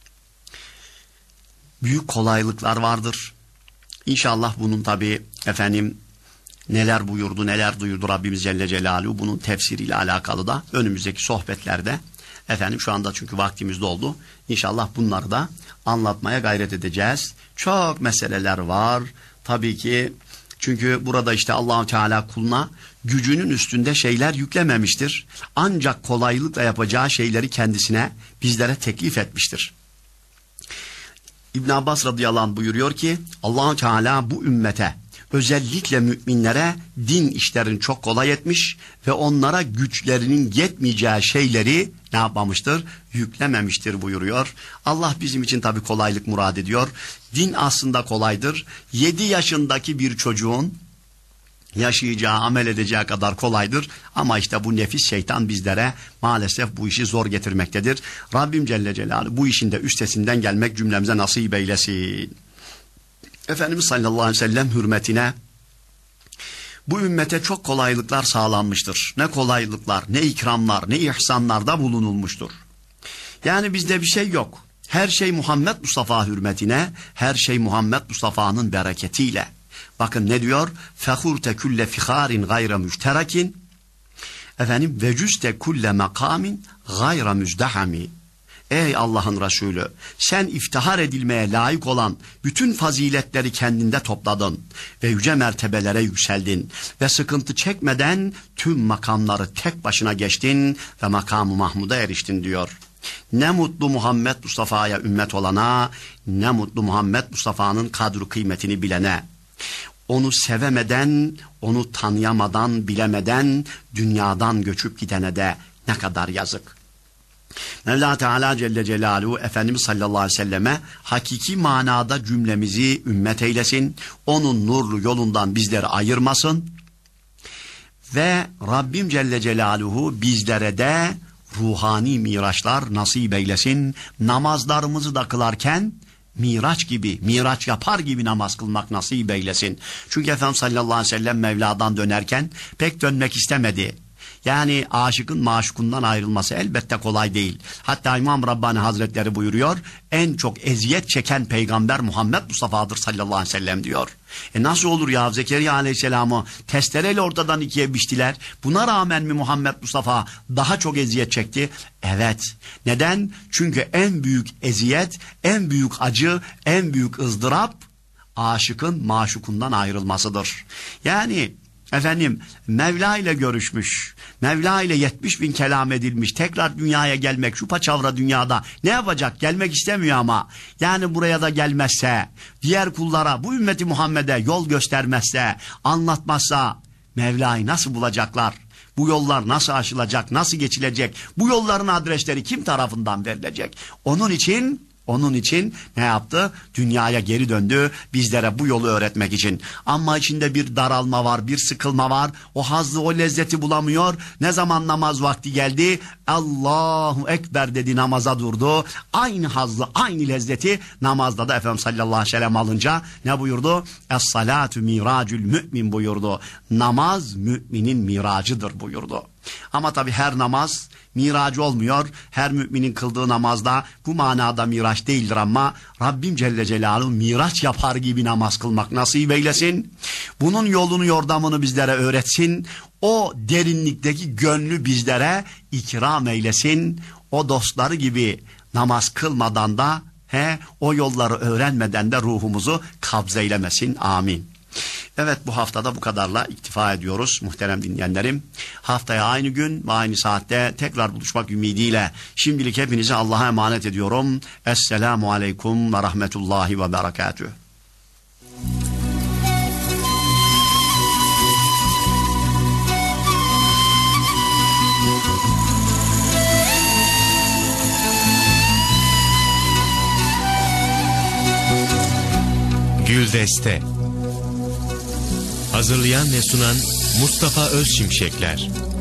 büyük kolaylıklar vardır. İnşallah bunun tabi efendim neler buyurdu, neler duyurdu Rabbimiz Celle Celaluhu, bunun tefsiriyle alakalı da önümüzdeki sohbetlerde efendim şu anda çünkü vaktimiz doldu. İnşallah bunları da anlatmaya gayret edeceğiz. Çok meseleler var. Tabii ki çünkü burada işte Allah-u Teala kuluna gücünün üstünde şeyler yüklememiştir. Ancak kolaylıkla yapacağı şeyleri kendisine, bizlere teklif etmiştir. İbn Abbas radıyallahu anh buyuruyor ki Allah-u Teala bu ümmete, özellikle müminlere din işlerini çok kolay etmiş ve onlara güçlerinin yetmeyeceği şeyleri ne yapmamıştır? Yüklememiştir buyuruyor. Allah bizim için tabii kolaylık murad ediyor. Din aslında kolaydır. Yedi yaşındaki bir çocuğun yaşayacağı, amel edeceği kadar kolaydır. Ama işte bu nefis şeytan bizlere maalesef bu işi zor getirmektedir. Rabbim Celle Celaluhu bu işin de üstesinden gelmek cümlemize nasip eylesin. Efendimiz sallallahu aleyhi ve sellem hürmetine bu ümmete çok kolaylıklar sağlanmıştır. Ne kolaylıklar, ne ikramlar, ne ihsanlarda bulunulmuştur. Yani bizde bir şey yok. Her şey Muhammed Mustafa hürmetine, her şey Muhammed Mustafa'nın bereketiyle. Bakın ne diyor? Fehurte kulle fiharin gayra müşterakin. Efendim vecüste kulle makamin gayra müzdahami. Ey Allah'ın Resulü, sen iftihar edilmeye layık olan bütün faziletleri kendinde topladın ve yüce mertebelere yükseldin ve sıkıntı çekmeden tüm makamları tek başına geçtin ve makam-ı Mahmud'a eriştin diyor. Ne mutlu Muhammed Mustafa'ya ümmet olana, ne mutlu Muhammed Mustafa'nın kadru kıymetini bilene. Onu sevemeden, onu tanıyamadan, bilemeden dünyadan göçüp gidene de ne kadar yazık. Mevla Teala Celle Celaluhu Efendimiz sallallahu aleyhi ve selleme hakiki manada cümlemizi ümmet eylesin. Onun nurlu yolundan bizleri ayırmasın. Ve Rabbim Celle Celaluhu bizlere de ruhani miraçlar nasip eylesin. Namazlarımızı da kılarken miraç gibi, miraç yapar gibi namaz kılmak nasip eylesin. Çünkü Efendimiz sallallahu aleyhi ve sellem Mevla'dan dönerken pek dönmek istemedi. Yani aşıkın maşukundan ayrılması elbette kolay değil. Hatta İmam Rabbani Hazretleri buyuruyor, en çok eziyet çeken peygamber Muhammed Mustafa'dır sallallahu aleyhi ve sellem diyor. E nasıl olur ya, Zekeriya aleyhisselamı testereyle ortadan ikiye biçtiler. Buna rağmen mi Muhammed Mustafa daha çok eziyet çekti? Evet. Neden? Çünkü en büyük eziyet, en büyük acı, en büyük ızdırap aşıkın maşukundan ayrılmasıdır. Yani efendim Mevla ile görüşmüş, Mevla ile yetmiş bin kelam edilmiş, tekrar dünyaya gelmek, şu paçavra dünyada ne yapacak? Gelmek istemiyor ama. Yani buraya da gelmezse, diğer kullara, bu ümmeti Muhammed'e yol göstermezse, anlatmazsa Mevla'yı nasıl bulacaklar? Bu yollar nasıl aşılacak, nasıl geçilecek? Bu yolların adresleri kim tarafından verilecek? Onun için Onun için ne yaptı? Dünyaya geri döndü bizlere bu yolu öğretmek için. Ama içinde bir daralma var, bir sıkılma var. O hazzı, o lezzeti bulamıyor. Ne zaman namaz vakti geldi? Allahu Ekber dedi, namaza durdu. Aynı hazzı, aynı lezzeti namazda da Efendimiz sallallahu aleyhi ve sellem alınca ne buyurdu? Es-salatu miracül mümin buyurdu. Namaz müminin miracıdır buyurdu. Ama tabi her namaz miracı olmuyor. Her müminin kıldığı namazda bu manada miraç değildir ama Rabbim Celle Celaluhu miraç yapar gibi namaz kılmak nasip eylesin. Bunun yolunu, yordamını bizlere öğretsin. O derinlikteki gönlü bizlere ikram eylesin. O dostları gibi namaz kılmadan da he, o yolları öğrenmeden de ruhumuzu kabzeylemesin. Amin. Evet, bu haftada bu kadarla iktifa ediyoruz muhterem dinleyenlerim. Haftaya aynı gün ve aynı saatte tekrar buluşmak ümidiyle şimdilik hepinizi Allah'a emanet ediyorum. Esselamu aleyküm ve rahmetullahi ve berekatühü. Güldeste. Hazırlayan ve sunan Mustafa Özşimşekler.